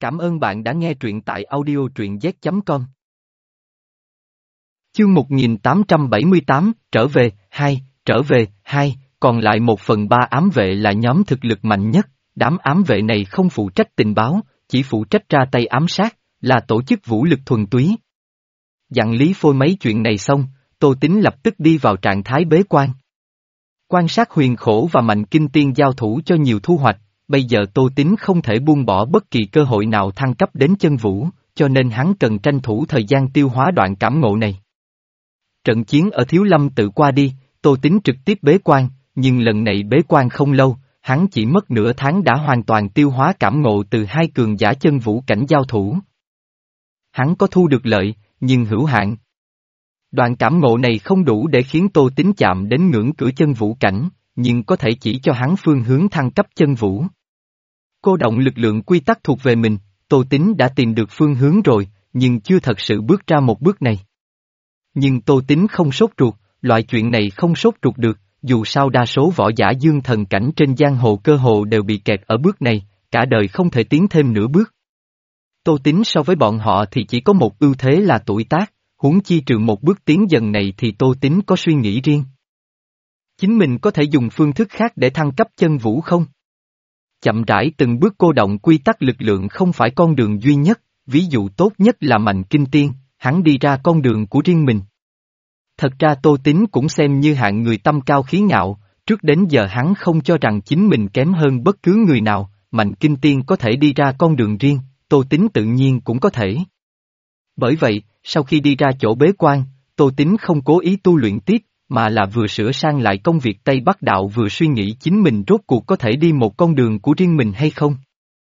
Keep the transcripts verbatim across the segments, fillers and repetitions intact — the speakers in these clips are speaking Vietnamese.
Cảm ơn bạn đã nghe truyện tại audio truyện z chấm com. Chương một nghìn tám trăm bảy mươi tám, trở về, hai, trở về, hai, còn lại một phần ba ám vệ là nhóm thực lực mạnh nhất, đám ám vệ này không phụ trách tình báo, chỉ phụ trách ra tay ám sát, là tổ chức vũ lực thuần túy. Dặn Lý Phôi mấy chuyện này xong, Tô Tín lập tức đi vào trạng thái bế quan. Quan sát Huyền Khổ và Mạnh Kinh Tiên giao thủ cho nhiều thu hoạch, bây giờ Tô Tín không thể buông bỏ bất kỳ cơ hội nào thăng cấp đến chân vũ, cho nên hắn cần tranh thủ thời gian tiêu hóa đoạn cảm ngộ này. Trận chiến ở Thiếu Lâm tự qua đi, Tô Tín trực tiếp bế quan, nhưng lần này bế quan không lâu, hắn chỉ mất nửa tháng đã hoàn toàn tiêu hóa cảm ngộ từ hai cường giả chân vũ cảnh giao thủ. Hắn có thu được lợi, nhưng hữu hạn. Đoạn cảm ngộ này không đủ để khiến Tô Tín chạm đến ngưỡng cửa chân vũ cảnh, nhưng có thể chỉ cho hắn phương hướng thăng cấp chân vũ. Cô động lực lượng quy tắc thuộc về mình, Tô Tín đã tìm được phương hướng rồi, nhưng chưa thật sự bước ra một bước này. Nhưng Tô Tín không sốt ruột, loại chuyện này không sốt ruột được, dù sao đa số võ giả dương thần cảnh trên giang hồ cơ hồ đều bị kẹt ở bước này, cả đời không thể tiến thêm nửa bước. Tô Tín so với bọn họ thì chỉ có một ưu thế là tuổi tác, huống chi trừ một bước tiến dần này thì Tô Tín có suy nghĩ riêng. Chính mình có thể dùng phương thức khác để thăng cấp chân vũ không? Chậm rãi từng bước cô động quy tắc lực lượng không phải con đường duy nhất, ví dụ tốt nhất là Mạnh Kinh Tiên, hắn đi ra con đường của riêng mình. Thật ra Tô Tín cũng xem như hạng người tâm cao khí ngạo, trước đến giờ hắn không cho rằng chính mình kém hơn bất cứ người nào, Mạnh Kinh Tiên có thể đi ra con đường riêng, Tô Tín tự nhiên cũng có thể. Bởi vậy, sau khi đi ra chỗ bế quan, Tô Tín không cố ý tu luyện tiếp, mà là vừa sửa sang lại công việc Tây Bắc Đạo vừa suy nghĩ chính mình rốt cuộc có thể đi một con đường của riêng mình hay không.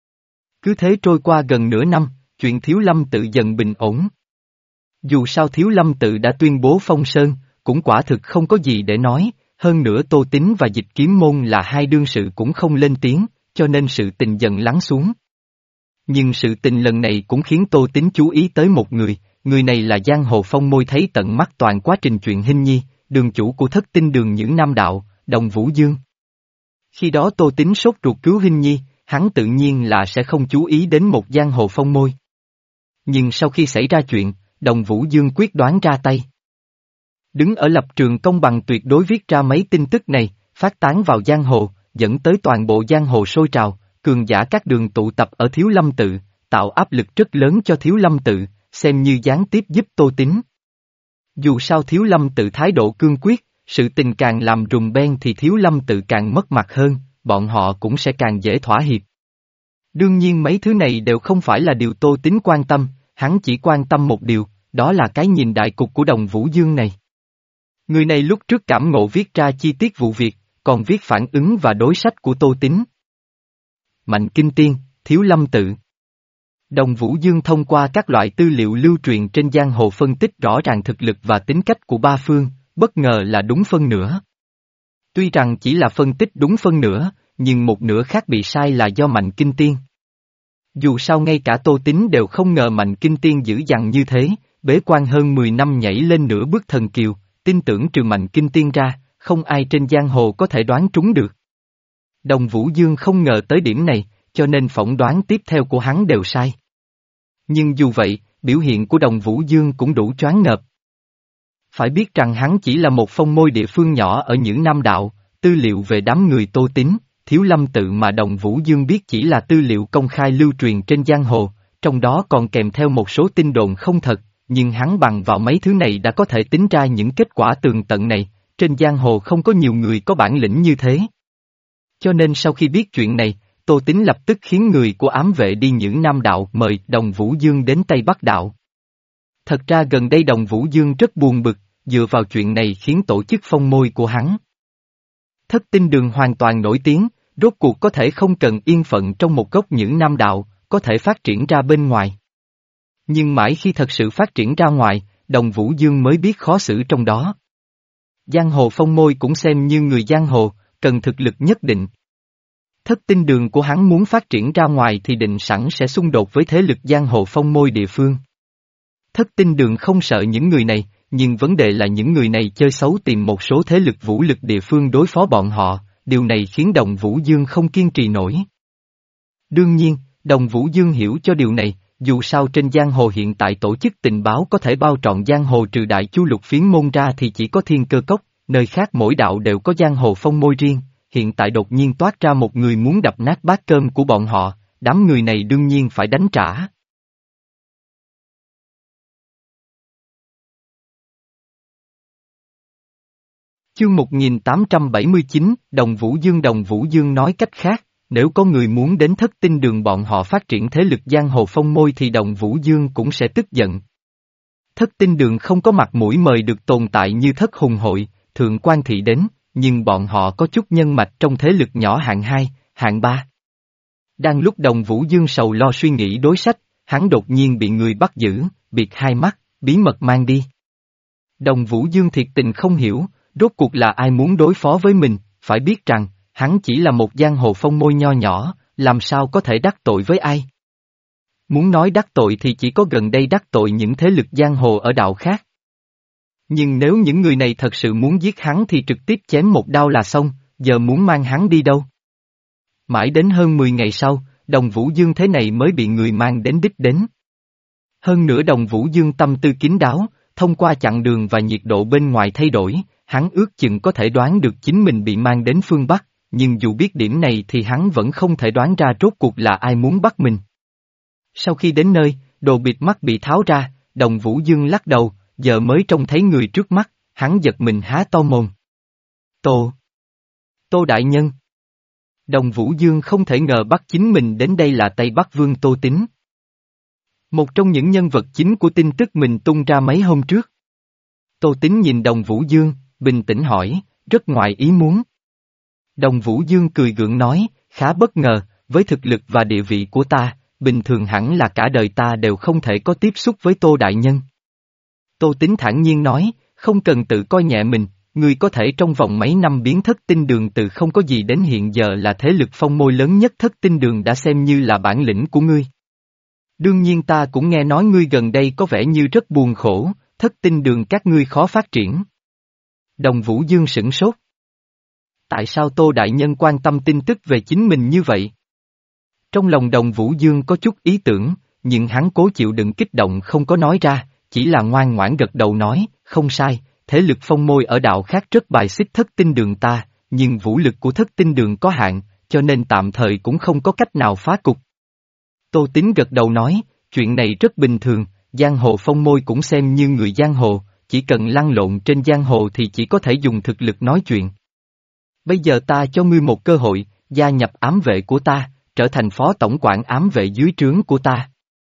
Cứ thế trôi qua gần nửa năm, chuyện Thiếu Lâm tự dần bình ổn. Dù sao Thiếu Lâm tự đã tuyên bố phong sơn, cũng quả thực không có gì để nói, hơn nữa Tô Tín và Dịch Kiếm Môn là hai đương sự cũng không lên tiếng, cho nên sự tình dần lắng xuống. Nhưng sự tình lần này cũng khiến Tô Tín chú ý tới một người, người này là giang hồ phong môi thấy tận mắt toàn quá trình chuyện Hinh Nhi, đường chủ của Thất Tinh Đường những Nam Đạo, Đồng Vũ Dương. Khi đó Tô Tín sốt ruột cứu Hinh Nhi, hắn tự nhiên là sẽ không chú ý đến một giang hồ phong môi. Nhưng sau khi xảy ra chuyện, Đồng Vũ Dương quyết đoán ra tay. Đứng ở lập trường công bằng tuyệt đối viết ra mấy tin tức này, phát tán vào giang hồ, dẫn tới toàn bộ giang hồ sôi trào, cường giả các đường tụ tập ở Thiếu Lâm tự, tạo áp lực rất lớn cho Thiếu Lâm tự, xem như gián tiếp giúp Tô Tín. Dù sao Thiếu Lâm tự thái độ cương quyết, sự tình càng làm rùng beng thì Thiếu Lâm tự càng mất mặt hơn, bọn họ cũng sẽ càng dễ thỏa hiệp. Đương nhiên mấy thứ này đều không phải là điều Tô Tín quan tâm, hắn chỉ quan tâm một điều, đó là cái nhìn đại cục của Đồng Vũ Dương này. Người này lúc trước cảm ngộ viết ra chi tiết vụ việc, còn viết phản ứng và đối sách của Tô Tín. Mạnh Kinh Tiên, Thiếu Lâm tự. Đồng Vũ Dương thông qua các loại tư liệu lưu truyền trên giang hồ phân tích rõ ràng thực lực và tính cách của ba phương, bất ngờ là đúng phân nửa. Tuy rằng chỉ là phân tích đúng phân nửa, nhưng một nửa khác bị sai là do Mạnh Kinh Tiên. Dù sao ngay cả Tô Tín đều không ngờ Mạnh Kinh Tiên dữ dằn như thế, bế quan hơn mười năm nhảy lên nửa bước thần kiều, tin tưởng trừ Mạnh Kinh Tiên ra, không ai trên giang hồ có thể đoán trúng được. Đồng Vũ Dương không ngờ tới điểm này, cho nên phỏng đoán tiếp theo của hắn đều sai. Nhưng dù vậy, biểu hiện của Đồng Vũ Dương cũng đủ choáng ngợp. Phải biết rằng hắn chỉ là một phong môi địa phương nhỏ ở những Nam Đạo, tư liệu về đám người Tô Tín, Thiếu Lâm tự mà Đồng Vũ Dương biết chỉ là tư liệu công khai lưu truyền trên giang hồ, trong đó còn kèm theo một số tin đồn không thật, nhưng hắn bằng vào mấy thứ này đã có thể tính ra những kết quả tường tận này, trên giang hồ không có nhiều người có bản lĩnh như thế. Cho nên sau khi biết chuyện này, Tô Tín lập tức khiến người của ám vệ đi những Nam Đạo mời Đồng Vũ Dương đến Tây Bắc Đạo. Thật ra gần đây Đồng Vũ Dương rất buồn bực, dựa vào chuyện này khiến tổ chức phong môi của hắn. Thất Tinh Đường hoàn toàn nổi tiếng, rốt cuộc có thể không cần yên phận trong một góc những Nam Đạo, có thể phát triển ra bên ngoài. Nhưng mãi khi thật sự phát triển ra ngoài, Đồng Vũ Dương mới biết khó xử trong đó. Giang hồ phong môi cũng xem như người giang hồ, cần thực lực nhất định. Thất Tinh Đường của hắn muốn phát triển ra ngoài thì định sẵn sẽ xung đột với thế lực giang hồ phong môi địa phương. Thất Tinh Đường không sợ những người này, nhưng vấn đề là những người này chơi xấu tìm một số thế lực vũ lực địa phương đối phó bọn họ, điều này khiến Đồng Vũ Dương không kiên trì nổi. Đương nhiên, Đồng Vũ Dương hiểu cho điều này, dù sao trên giang hồ hiện tại tổ chức tình báo có thể bao trọn giang hồ trừ Đại Chu Lục Phiến môn ra thì chỉ có Thiên Cơ Cốc, nơi khác mỗi đạo đều có giang hồ phong môi riêng, hiện tại đột nhiên toát ra một người muốn đập nát bát cơm của bọn họ, đám người này đương nhiên phải đánh trả. Chương một nghìn tám trăm bảy mươi chín, Đồng Vũ Dương Đồng Vũ Dương nói cách khác, nếu có người muốn đến Thất Tinh Đường bọn họ phát triển thế lực giang hồ phong môi thì Đồng Vũ Dương cũng sẽ tức giận. Thất Tinh Đường không có mặt mũi mời được tồn tại như Thất Hùng Hội, Thượng Quan Thị đến, nhưng bọn họ có chút nhân mạch trong thế lực nhỏ hạng hai, hạng ba. Đang lúc Đồng Vũ Dương sầu lo suy nghĩ đối sách, hắn đột nhiên bị người bắt giữ, biệt hai mắt, bí mật mang đi. Đồng Vũ Dương thiệt tình không hiểu, rốt cuộc là ai muốn đối phó với mình, phải biết rằng, hắn chỉ là một giang hồ phong môi nho nhỏ, làm sao có thể đắc tội với ai. Muốn nói đắc tội thì chỉ có gần đây đắc tội những thế lực giang hồ ở đạo khác. Nhưng nếu những người này thật sự muốn giết hắn thì trực tiếp chém một đao là xong, giờ muốn mang hắn đi đâu? Mãi đến hơn mười ngày sau, Đồng Vũ Dương thế này mới bị người mang đến đích đến. Hơn nữa Đồng Vũ Dương tâm tư kín đáo, thông qua chặng đường và nhiệt độ bên ngoài thay đổi, hắn ước chừng có thể đoán được chính mình bị mang đến phương Bắc, nhưng dù biết điểm này thì hắn vẫn không thể đoán ra rốt cuộc là ai muốn bắt mình. Sau khi đến nơi, đồ bịt mắt bị tháo ra, Đồng Vũ Dương lắc đầu, giờ mới trông thấy người trước mắt, hắn giật mình há to mồm. Tô! Tô Đại Nhân! Đồng Vũ Dương không thể ngờ bắt chính mình đến đây là Tây Bắc Vương Tô Tín. Một trong những nhân vật chính của tin tức mình tung ra mấy hôm trước. Tô Tín nhìn Đồng Vũ Dương, bình tĩnh hỏi, rất ngoài ý muốn. Đồng Vũ Dương cười gượng nói, khá bất ngờ, với thực lực và địa vị của ta, bình thường hẳn là cả đời ta đều không thể có tiếp xúc với Tô Đại Nhân. Tô Tín thản nhiên nói, không cần tự coi nhẹ mình, ngươi có thể trong vòng mấy năm biến Thất Tinh Đường từ không có gì đến hiện giờ là thế lực phong môi lớn nhất Thất Tinh Đường đã xem như là bản lĩnh của ngươi. Đương nhiên ta cũng nghe nói ngươi gần đây có vẻ như rất buồn khổ, Thất Tinh Đường các ngươi khó phát triển. Đồng Vũ Dương sửng sốt. Tại sao Tô Đại Nhân quan tâm tin tức về chính mình như vậy? Trong lòng Đồng Vũ Dương có chút ý tưởng, nhưng hắn cố chịu đựng kích động không có nói ra, chỉ là ngoan ngoãn gật đầu nói, không sai, thế lực phong môi ở đạo khác rất bài xích Thất Tinh Đường ta, nhưng vũ lực của Thất Tinh Đường có hạn, cho nên tạm thời cũng không có cách nào phá cục. Tô Tín gật đầu nói, chuyện này rất bình thường, giang hồ phong môi cũng xem như người giang hồ, chỉ cần lăn lộn trên giang hồ thì chỉ có thể dùng thực lực nói chuyện. Bây giờ ta cho ngươi một cơ hội, gia nhập ám vệ của ta, trở thành phó tổng quản ám vệ dưới trướng của ta.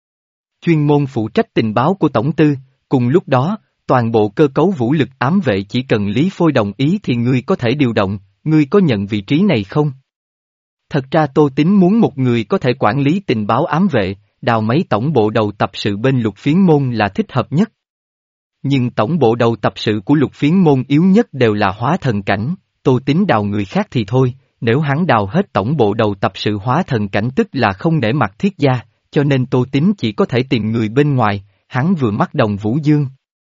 Chuyên môn phụ trách tình báo của tổng tư, cùng lúc đó, toàn bộ cơ cấu vũ lực ám vệ chỉ cần Lý Phôi đồng ý thì ngươi có thể điều động, ngươi có nhận vị trí này không? Thật ra Tô Tín muốn một người có thể quản lý tình báo ám vệ, đào mấy tổng bộ đầu tập sự bên Lục Phiến môn là thích hợp nhất. Nhưng tổng bộ đầu tập sự của Lục Phiến môn yếu nhất đều là hóa thần cảnh, Tô Tín đào người khác thì thôi, nếu hắn đào hết tổng bộ đầu tập sự hóa thần cảnh tức là không nể mặt Thiết gia, cho nên Tô Tín chỉ có thể tìm người bên ngoài, hắn vừa mắt Đồng Vũ Dương.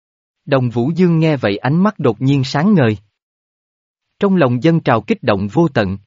Đồng Vũ Dương nghe vậy ánh mắt đột nhiên sáng ngời. Trong lòng dâng trào kích động vô tận.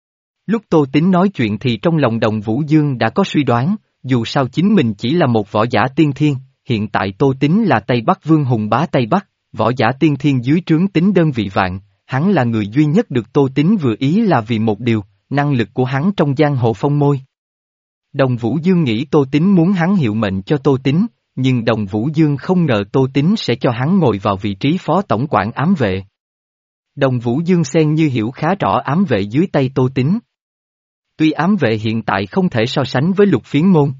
Lúc Tô Tín nói chuyện thì trong lòng Đồng Vũ Dương đã có suy đoán, dù sao chính mình chỉ là một võ giả tiên thiên, hiện tại Tô Tín là Tây Bắc Vương hùng bá Tây Bắc, võ giả tiên thiên dưới trướng tính đơn vị vạn, hắn là người duy nhất được Tô Tín vừa ý là vì một điều, năng lực của hắn trong giang hồ phong môi. Đồng Vũ Dương nghĩ Tô Tín muốn hắn hiệu mệnh cho Tô Tín, nhưng Đồng Vũ Dương không ngờ Tô Tín sẽ cho hắn ngồi vào vị trí phó tổng quản ám vệ. Đồng Vũ Dương xem như hiểu khá rõ ám vệ dưới tay Tô Tín. Tuy ám vệ hiện tại không thể so sánh với Lục Phiến môn,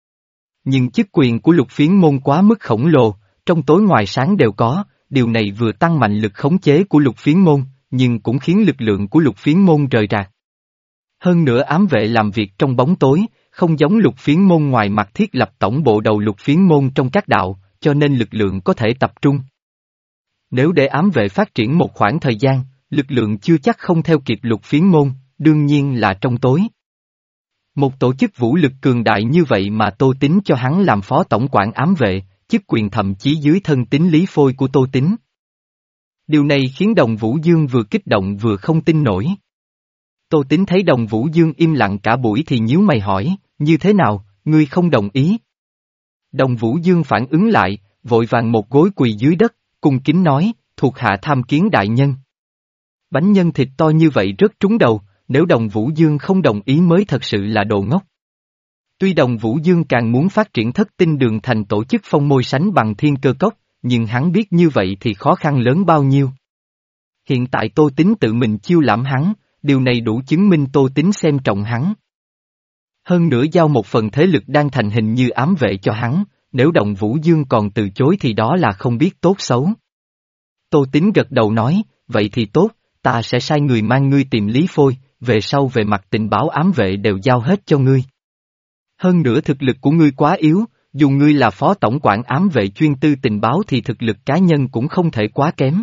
nhưng chức quyền của Lục Phiến môn quá mức khổng lồ, trong tối ngoài sáng đều có, điều này vừa tăng mạnh lực khống chế của Lục Phiến môn, nhưng cũng khiến lực lượng của Lục Phiến môn rời rạc. Hơn nữa ám vệ làm việc trong bóng tối, không giống Lục Phiến môn ngoài mặt thiết lập tổng bộ đầu Lục Phiến môn trong các đạo, cho nên lực lượng có thể tập trung. Nếu để ám vệ phát triển một khoảng thời gian, lực lượng chưa chắc không theo kịp Lục Phiến môn, đương nhiên là trong tối. Một tổ chức vũ lực cường đại như vậy mà Tô Tín cho hắn làm phó tổng quản ám vệ, chức quyền thậm chí dưới thân tín Lý Phôi của Tô Tín. Điều này khiến Đồng Vũ Dương vừa kích động vừa không tin nổi. Tô Tín thấy Đồng Vũ Dương im lặng cả buổi thì nhíu mày hỏi, như thế nào, ngươi không đồng ý? Đồng Vũ Dương phản ứng lại, vội vàng một gối quỳ dưới đất, cung kính nói, thuộc hạ tham kiến đại nhân. Bánh nhân thịt to như vậy rất trúng đầu, nếu Đồng Vũ Dương không đồng ý mới thật sự là đồ ngốc. Tuy Đồng Vũ Dương càng muốn phát triển thất tinh đường thành tổ chức phong môi sánh bằng thiên cơ cốc, nhưng hắn biết như vậy thì khó khăn lớn bao nhiêu. Hiện tại Tô Tín tự mình chiêu lãm hắn, điều này đủ chứng minh Tô Tín xem trọng hắn. Hơn nữa giao một phần thế lực đang thành hình như ám vệ cho hắn, nếu Đồng Vũ Dương còn từ chối thì đó là không biết tốt xấu. Tô Tín gật đầu nói, vậy thì tốt, ta sẽ sai người mang ngươi tìm Lý Phôi, về sau về mặt tình báo ám vệ đều giao hết cho ngươi. Hơn nữa thực lực của ngươi quá yếu, dù ngươi là phó tổng quản ám vệ chuyên tư tình báo thì thực lực cá nhân cũng không thể quá kém.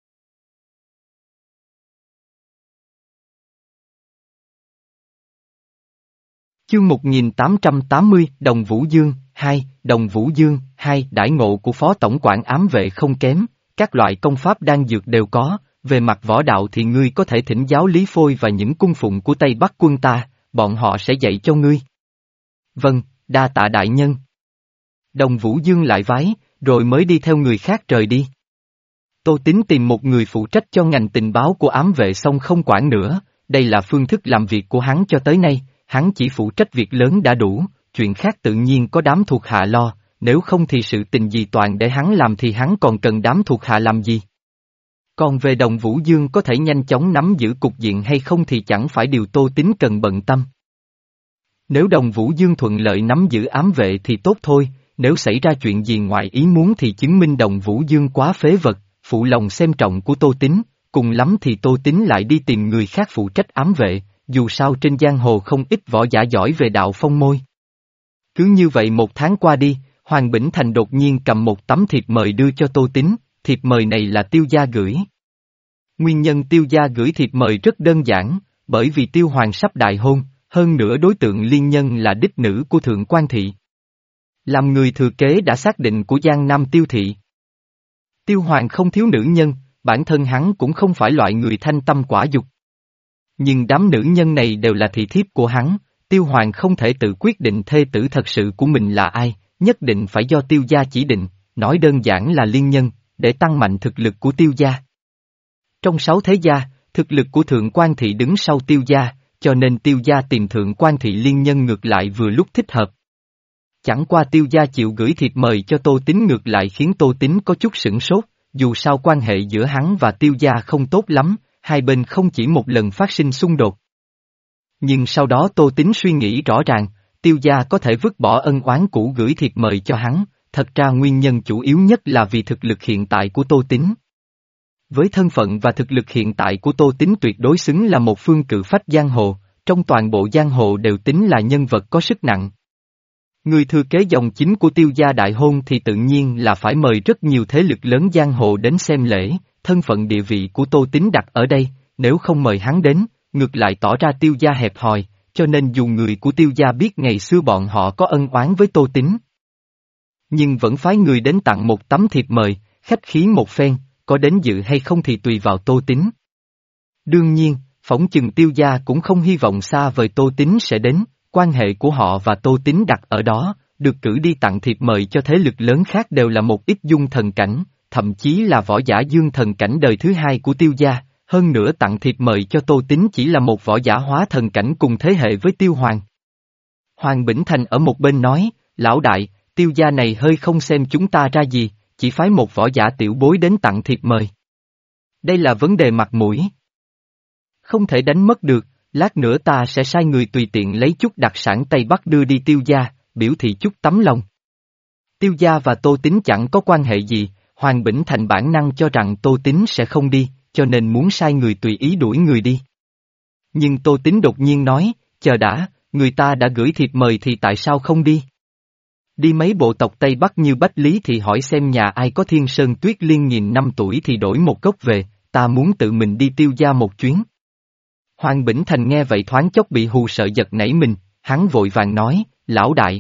Chương một nghìn tám trăm tám mươi, Đồng Vũ Dương, hai, Đồng Vũ Dương, hai, đãi ngộ của phó tổng quản ám vệ không kém, các loại công pháp đan dược đều có, về mặt võ đạo thì ngươi có thể thỉnh giáo Lý Phôi và những cung phụng của Tây Bắc quân ta, bọn họ sẽ dạy cho ngươi. Vâng, đa tạ đại nhân. Đồng Vũ Dương lại vái, rồi mới đi theo người khác rời đi. Tô Tín tìm một người phụ trách cho ngành tình báo của ám vệ xong không quản nữa, đây là phương thức làm việc của hắn cho tới nay, hắn chỉ phụ trách việc lớn đã đủ, chuyện khác tự nhiên có đám thuộc hạ lo, nếu không thì sự tình gì toàn để hắn làm thì hắn còn cần đám thuộc hạ làm gì. Còn về Đồng Vũ Dương có thể nhanh chóng nắm giữ cục diện hay không thì chẳng phải điều Tô Tín cần bận tâm. Nếu Đồng Vũ Dương thuận lợi nắm giữ ám vệ thì tốt thôi, nếu xảy ra chuyện gì ngoài ý muốn thì chứng minh Đồng Vũ Dương quá phế vật, phụ lòng xem trọng của Tô Tín, cùng lắm thì Tô Tín lại đi tìm người khác phụ trách ám vệ, dù sao trên giang hồ không ít võ giả giỏi về đạo phong môi. Cứ như vậy một tháng qua đi, Hoàng Bỉnh Thành đột nhiên cầm một tấm thiệp mời đưa cho Tô Tín, thiệp mời này là Tiêu gia gửi. Nguyên nhân Tiêu gia gửi thiệp mời rất đơn giản, bởi vì Tiêu Hoàng sắp đại hôn, hơn nữa đối tượng liên nhân là đích nữ của Thượng Quan Thị. Làm người thừa kế đã xác định của Giang Nam Tiêu Thị. Tiêu Hoàng không thiếu nữ nhân, bản thân hắn cũng không phải loại người thanh tâm quả dục. Nhưng đám nữ nhân này đều là thị thiếp của hắn, Tiêu Hoàng không thể tự quyết định thê tử thật sự của mình là ai, nhất định phải do Tiêu gia chỉ định, nói đơn giản là liên nhân, để tăng mạnh thực lực của Tiêu gia. Trong sáu thế gia, thực lực của Thượng Quan Thị đứng sau Tiêu gia, cho nên Tiêu gia tìm Thượng Quan Thị liên nhân ngược lại vừa lúc thích hợp. Chẳng qua Tiêu gia chịu gửi thiệp mời cho Tô Tín ngược lại khiến Tô Tín có chút sửng sốt, dù sao quan hệ giữa hắn và Tiêu gia không tốt lắm, hai bên không chỉ một lần phát sinh xung đột. Nhưng sau đó Tô Tín suy nghĩ rõ ràng, Tiêu gia có thể vứt bỏ ân oán cũ gửi thiệp mời cho hắn, thật ra nguyên nhân chủ yếu nhất là vì thực lực hiện tại của Tô Tín. Với thân phận và thực lực hiện tại của Tô Tín tuyệt đối xứng là một phương cự phách giang hồ, trong toàn bộ giang hồ đều tính là nhân vật có sức nặng. Người thừa kế dòng chính của Tiêu gia đại hôn thì tự nhiên là phải mời rất nhiều thế lực lớn giang hồ đến xem lễ, thân phận địa vị của Tô Tín đặt ở đây, nếu không mời hắn đến, ngược lại tỏ ra Tiêu gia hẹp hòi, cho nên dù người của Tiêu gia biết ngày xưa bọn họ có ân oán với Tô Tín, nhưng vẫn phái người đến tặng một tấm thiệp mời, khách khí một phen, có đến dự hay không thì tùy vào Tô Tín. Đương nhiên, phỏng chừng Tiêu gia cũng không hy vọng xa vời Tô Tín sẽ đến, quan hệ của họ và Tô Tín đặt ở đó, được cử đi tặng thiệp mời cho thế lực lớn khác đều là một ít dung thần cảnh, thậm chí là võ giả dương thần cảnh đời thứ hai của Tiêu gia, hơn nữa tặng thiệp mời cho Tô Tín chỉ là một võ giả hóa thần cảnh cùng thế hệ với Tiêu Hoàng. Hoàng Bỉnh Thành ở một bên nói, lão đại, Tiêu gia này hơi không xem chúng ta ra gì, chỉ phái một võ giả tiểu bối đến tặng thiệp mời. Đây là vấn đề mặt mũi. Không thể đánh mất được, lát nữa ta sẽ sai người tùy tiện lấy chút đặc sản Tây Bắc đưa đi Tiêu gia, biểu thị chút tấm lòng. Tiêu gia và Tô Tín chẳng có quan hệ gì, Hoàng Bỉnh Thành bản năng cho rằng Tô Tín sẽ không đi, cho nên muốn sai người tùy ý đuổi người đi. Nhưng Tô Tín đột nhiên nói, chờ đã, người ta đã gửi thiệp mời thì tại sao không đi? Đi mấy bộ tộc Tây Bắc như Bách Lý thì hỏi xem nhà ai có Thiên Sơn Tuyết Liên nghìn năm tuổi thì đổi một gốc về, ta muốn tự mình đi Tiêu gia một chuyến. Hoàng Bỉnh Thành nghe vậy thoáng chốc bị hù sợ giật nảy mình, hắn vội vàng nói, lão đại.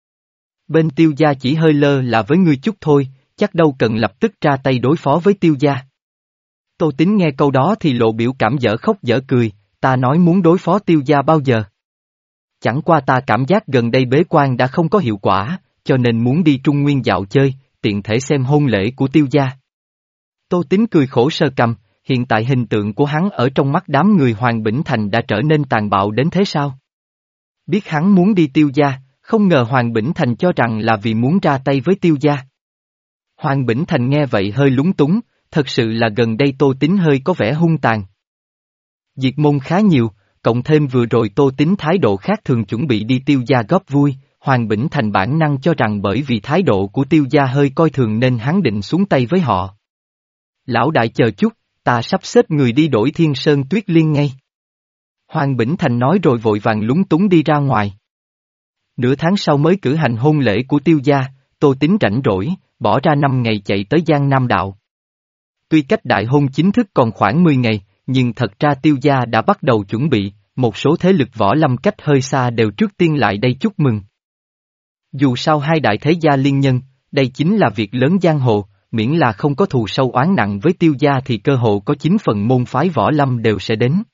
Bên Tiêu gia chỉ hơi lơ là với ngươi chút thôi, chắc đâu cần lập tức ra tay đối phó với Tiêu gia. Tô Tín nghe câu đó thì lộ biểu cảm dở khóc dở cười, ta nói muốn đối phó Tiêu gia bao giờ? chẳng qua ta cảm giác gần đây bế quan đã không có hiệu quả, cho nên muốn đi Trung Nguyên dạo chơi, tiện thể xem hôn lễ của Tiêu gia. Tô Tín cười khổ sờ cằm, hiện tại hình tượng của hắn ở trong mắt đám người Hoàng Bỉnh Thành đã trở nên tàn bạo đến thế sao? Biết hắn muốn đi Tiêu gia, không ngờ Hoàng Bỉnh Thành cho rằng là vì muốn ra tay với Tiêu gia. Hoàng Bỉnh Thành nghe vậy hơi lúng túng, thật sự là gần đây Tô Tín hơi có vẻ hung tàn. Diệt môn khá nhiều, cộng thêm vừa rồi Tô Tín thái độ khác thường chuẩn bị đi Tiêu gia góp vui, Hoàng Bỉnh Thành bản năng cho rằng bởi vì thái độ của Tiêu gia hơi coi thường nên hắn định xuống tay với họ. Lão đại chờ chút, ta sắp xếp người đi đổi Thiên Sơn Tuyết Liên ngay. Hoàng Bỉnh Thành nói rồi vội vàng lúng túng đi ra ngoài. Nửa tháng sau mới cử hành hôn lễ của Tiêu gia, Tô Tín rảnh rỗi, bỏ ra năm ngày chạy tới Giang Nam Đạo. Tuy cách đại hôn chính thức còn khoảng mười ngày, nhưng thật ra Tiêu gia đã bắt đầu chuẩn bị, một số thế lực võ lâm cách hơi xa đều trước tiên lại đây chúc mừng. Dù sao hai đại thế gia liên nhân, đây chính là việc lớn giang hồ, miễn là không có thù sâu oán nặng với Tiêu gia thì cơ hội có chín phần môn phái võ lâm đều sẽ đến.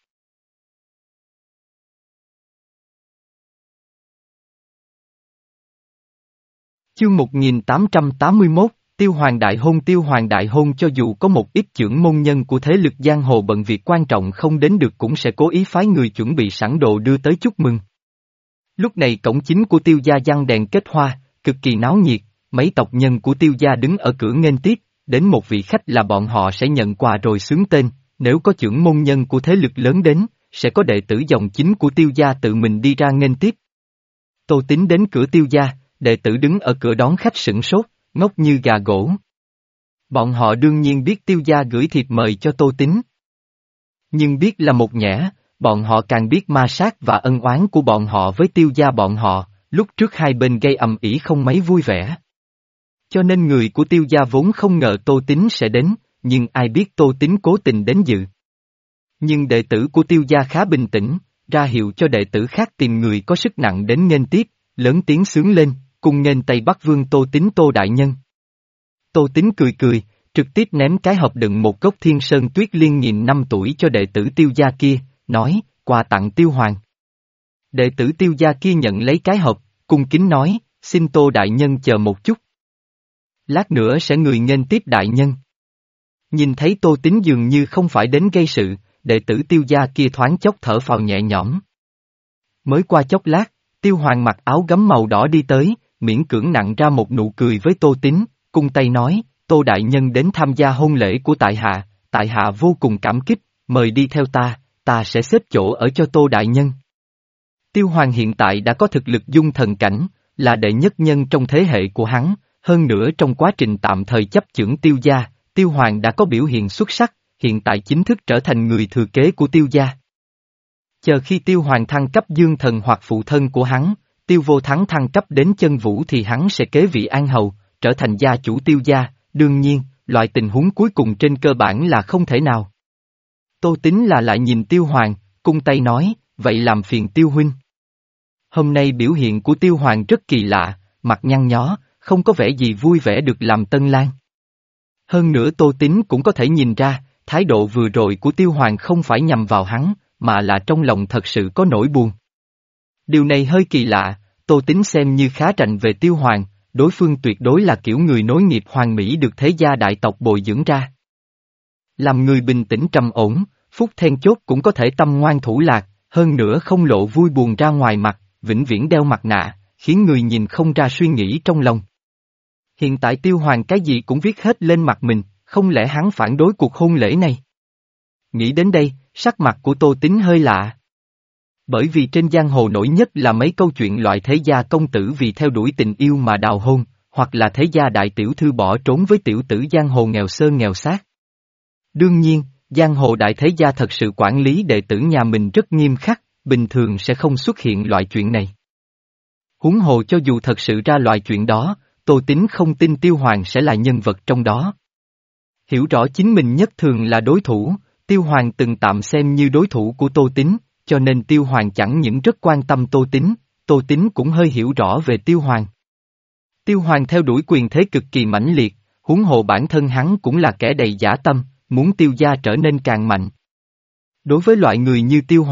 Chương một nghìn tám trăm tám mươi mốt, Tiêu Hoàng Đại Hôn. Tiêu Hoàng Đại Hôn cho dù có một ít trưởng môn nhân của thế lực giang hồ bận việc quan trọng không đến được cũng sẽ cố ý phái người chuẩn bị sẵn đồ đưa tới chúc mừng. Lúc này cổng chính của Tiêu gia giăng đèn kết hoa, cực kỳ náo nhiệt, mấy tộc nhân của Tiêu gia đứng ở cửa nghênh tiếp, đến một vị khách là bọn họ sẽ nhận quà rồi xướng tên, nếu có trưởng môn nhân của thế lực lớn đến, sẽ có đệ tử dòng chính của Tiêu gia tự mình đi ra nghênh tiếp. Tô Tín đến cửa Tiêu gia, đệ tử đứng ở cửa đón khách sửng sốt, ngốc như gà gỗ. Bọn họ đương nhiên biết Tiêu gia gửi thiệp mời cho Tô Tín. Nhưng biết là một nhẽ, bọn họ càng biết ma sát và ân oán của bọn họ với Tiêu gia bọn họ, lúc trước hai bên gây ầm ĩ không mấy vui vẻ. Cho nên người của Tiêu gia vốn không ngờ Tô Tín sẽ đến, nhưng ai biết Tô Tín cố tình đến dự. Nhưng đệ tử của Tiêu gia khá bình tĩnh, ra hiệu cho đệ tử khác tìm người có sức nặng đến nghênh tiếp, lớn tiếng xướng lên, cùng nghênh Tây Bắc Vương Tô Tín Tô Đại Nhân. Tô Tín cười cười, trực tiếp ném cái hộp đựng một gốc Thiên Sơn Tuyết Liên nghìn năm tuổi cho đệ tử Tiêu gia kia, nói, quà tặng Tiêu Hoàng. Đệ tử Tiêu gia kia nhận lấy cái hộp, cung kính nói, xin Tô Đại Nhân chờ một chút. Lát nữa sẽ người nghênh tiếp Đại Nhân. Nhìn thấy Tô Tín dường như không phải đến gây sự, đệ tử Tiêu gia kia thoáng chốc thở phào nhẹ nhõm. Mới qua chốc lát, Tiêu Hoàng mặc áo gấm màu đỏ đi tới, miễn cưỡng nặn ra một nụ cười với Tô Tín, cung tay nói, Tô Đại Nhân đến tham gia hôn lễ của tại hạ, tại hạ vô cùng cảm kích, mời đi theo ta, ta sẽ xếp chỗ ở cho Tô Đại Nhân. Tiêu Hoàng hiện tại đã có thực lực dung thần cảnh, là đệ nhất nhân trong thế hệ của hắn, hơn nữa trong quá trình tạm thời chấp chưởng Tiêu gia, Tiêu Hoàng đã có biểu hiện xuất sắc, hiện tại chính thức trở thành người thừa kế của Tiêu gia. Chờ khi Tiêu Hoàng thăng cấp dương thần hoặc phụ thân của hắn, Tiêu Vô Thắng thăng cấp đến chân vũ thì hắn sẽ kế vị An Hầu, trở thành gia chủ Tiêu gia, đương nhiên, loại tình huống cuối cùng trên cơ bản là không thể nào. Tô Tín là lại nhìn Tiêu Hoàng, cung tay nói, vậy làm phiền Tiêu huynh. Hôm nay biểu hiện của Tiêu Hoàng rất kỳ lạ, mặt nhăn nhó, không có vẻ gì vui vẻ được làm tân lang. Hơn nữa Tô Tín cũng có thể nhìn ra, thái độ vừa rồi của Tiêu Hoàng không phải nhằm vào hắn, mà là trong lòng thật sự có nỗi buồn. Điều này hơi kỳ lạ, Tô Tín xem như khá rành về Tiêu Hoàng, đối phương tuyệt đối là kiểu người nối nghiệp hoàng mỹ được thế gia đại tộc bồi dưỡng ra. Làm người bình tĩnh trầm ổn, phút then chốt cũng có thể tâm ngoan thủ lạc, hơn nữa không lộ vui buồn ra ngoài mặt, vĩnh viễn đeo mặt nạ, khiến người nhìn không ra suy nghĩ trong lòng. Hiện tại Tiêu Hoàng cái gì cũng viết hết lên mặt mình, không lẽ hắn phản đối cuộc hôn lễ này? Nghĩ đến đây, sắc mặt của Tô Tín hơi lạ. Bởi vì trên giang hồ nổi nhất là mấy câu chuyện loại thế gia công tử vì theo đuổi tình yêu mà đào hôn, hoặc là thế gia đại tiểu thư bỏ trốn với tiểu tử giang hồ nghèo sơn nghèo xác. Đương nhiên, giang hồ đại thế gia thật sự quản lý đệ tử nhà mình rất nghiêm khắc, bình thường sẽ không xuất hiện loại chuyện này. Huống hồ cho dù thật sự ra loại chuyện đó, Tô Tín không tin Tiêu Hoàng sẽ là nhân vật trong đó. Hiểu rõ chính mình nhất thường là đối thủ, Tiêu Hoàng từng tạm xem như đối thủ của Tô Tín, cho nên Tiêu Hoàng chẳng những rất quan tâm Tô Tín, Tô Tín cũng hơi hiểu rõ về Tiêu Hoàng. Tiêu Hoàng theo đuổi quyền thế cực kỳ mãnh liệt, huống hồ bản thân hắn cũng là kẻ đầy dã tâm, muốn Tiêu gia trở nên càng mạnh. Đối với loại người như Tiêu Hoàng,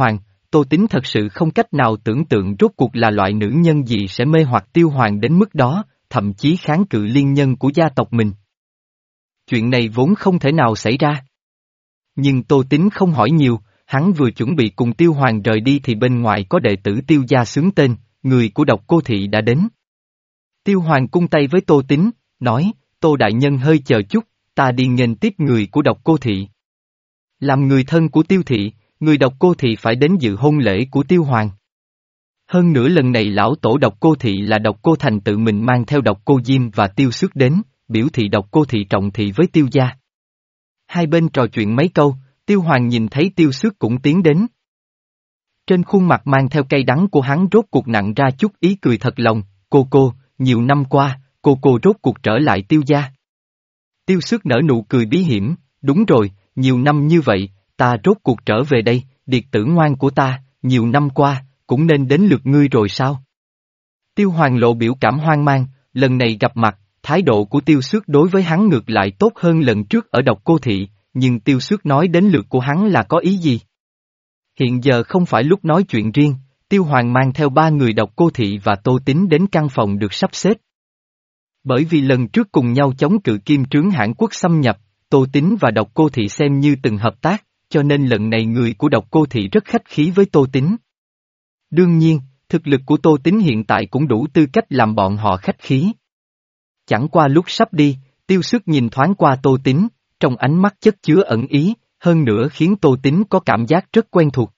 Tô Tính thật sự không cách nào tưởng tượng rốt cuộc là loại nữ nhân gì sẽ mê hoặc Tiêu Hoàng đến mức đó, thậm chí kháng cự liên nhân của gia tộc mình. Chuyện này vốn không thể nào xảy ra. Nhưng Tô Tính không hỏi nhiều, hắn vừa chuẩn bị cùng Tiêu Hoàng rời đi thì bên ngoài có đệ tử Tiêu gia xướng tên, người của Độc Cô Thị đã đến. Tiêu Hoàng cung tay với Tô Tính, nói, Tô đại nhân hơi chờ chút, ta đi nghênh tiếp người của Độc Cô Thị. Làm người thân của Tiêu Thị, người Độc Cô Thị phải đến dự hôn lễ của Tiêu Hoàng. Hơn nữa lần này lão tổ Độc Cô Thị là Độc Cô Thành tự mình mang theo Độc Cô Diêm và Tiêu Xước đến, biểu thị Độc Cô Thị trọng thị với Tiêu gia. Hai bên trò chuyện mấy câu, Tiêu Hoàng nhìn thấy Tiêu Xước cũng tiến đến. Trên khuôn mặt mang theo cay đắng của hắn rốt cuộc nặng ra chút ý cười thật lòng, cô cô, nhiều năm qua, cô cô rốt cuộc trở lại Tiêu gia. Tiêu Xước nở nụ cười bí hiểm, đúng rồi, nhiều năm như vậy, ta rốt cuộc trở về đây, điệt tử ngoan của ta, nhiều năm qua, cũng nên đến lượt ngươi rồi sao? Tiêu Hoàng lộ biểu cảm hoang mang, lần này gặp mặt, thái độ của Tiêu Xước đối với hắn ngược lại tốt hơn lần trước ở Độc Cô Thị, nhưng Tiêu Xước nói đến lượt của hắn là có ý gì? Hiện giờ không phải lúc nói chuyện riêng, Tiêu Hoàng mang theo ba người Độc Cô Thị và Tô Tính đến căn phòng được sắp xếp. Bởi vì lần trước cùng nhau chống cự Kim Trướng Hãn Quốc xâm nhập, Tô Tính và Độc Cô Thị xem như từng hợp tác, cho nên lần này người của Độc Cô Thị rất khách khí với Tô Tính. Đương nhiên, thực lực của Tô Tính hiện tại cũng đủ tư cách làm bọn họ khách khí. Chẳng qua lúc sắp đi, Tiêu Xước nhìn thoáng qua Tô Tính, trong ánh mắt chất chứa ẩn ý, hơn nữa khiến Tô Tính có cảm giác rất quen thuộc.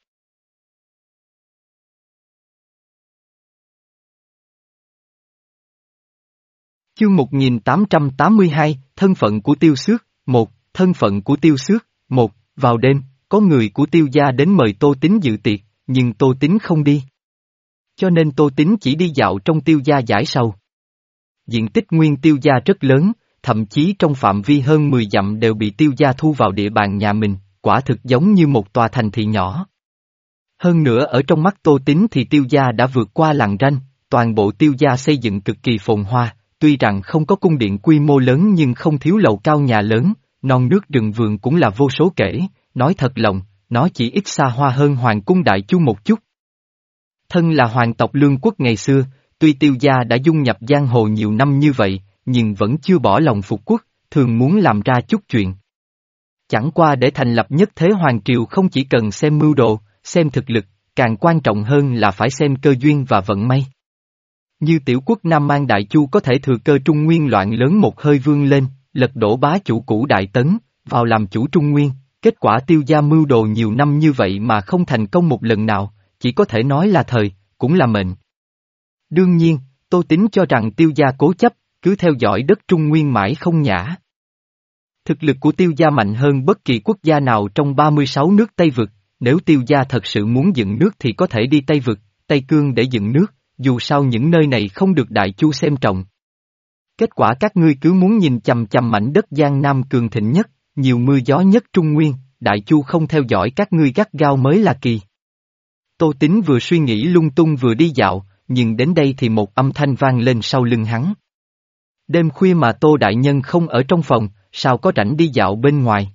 Chương một nghìn tám trăm tám mươi hai, thân phận của Tiêu Xước, một, thân phận của Tiêu Xước, một, vào đêm, có người của Tiêu gia đến mời Tô Tính dự tiệc, nhưng Tô Tính không đi. Cho nên Tô Tính chỉ đi dạo trong Tiêu gia giải sầu. Diện tích nguyên Tiêu gia rất lớn, thậm chí trong phạm vi hơn mười dặm đều bị Tiêu gia thu vào địa bàn nhà mình, quả thực giống như một tòa thành thị nhỏ. Hơn nữa ở trong mắt Tô Tính thì Tiêu gia đã vượt qua lằn ranh, toàn bộ Tiêu gia xây dựng cực kỳ phồn hoa, tuy rằng không có cung điện quy mô lớn nhưng không thiếu lầu cao nhà lớn, non nước rừng vườn cũng là vô số kể, nói thật lòng, nó chỉ ít xa hoa hơn Hoàng cung Đại Chu một chút. Thân là hoàng tộc Lương Quốc ngày xưa, tuy Tiêu gia đã dung nhập giang hồ nhiều năm như vậy, nhưng vẫn chưa bỏ lòng phục quốc, thường muốn làm ra chút chuyện. Chẳng qua để thành lập nhất thế hoàng triều không chỉ cần xem mưu đồ, xem thực lực, càng quan trọng hơn là phải xem cơ duyên và vận may. Như tiểu quốc Nam Mang Đại Chu có thể thừa cơ Trung Nguyên loạn lớn một hơi vươn lên, lật đổ bá chủ cũ Đại Tấn, vào làm chủ Trung Nguyên, kết quả Tiêu gia mưu đồ nhiều năm như vậy mà không thành công một lần nào, chỉ có thể nói là thời, cũng là mệnh. Đương nhiên, Tô Tính cho rằng Tiêu gia cố chấp, cứ theo dõi đất Trung Nguyên mãi không nhả. Thực lực của Tiêu gia mạnh hơn bất kỳ quốc gia nào trong ba mươi sáu nước Tây Vực, nếu Tiêu gia thật sự muốn dựng nước thì có thể đi Tây Vực, Tây Cương để dựng nước, dù sao những nơi này không được Đại Chu xem trọng. Kết quả các ngươi cứ muốn nhìn chằm chằm mảnh đất Giang Nam cường thịnh nhất, nhiều mưa gió nhất Trung Nguyên, Đại Chu không theo dõi các ngươi gắt gao mới là kỳ. Tô Tính vừa suy nghĩ lung tung vừa đi dạo, nhưng đến đây thì một âm thanh vang lên sau lưng hắn. Đêm khuya mà Tô đại nhân không ở trong phòng, sao có rảnh đi dạo bên ngoài?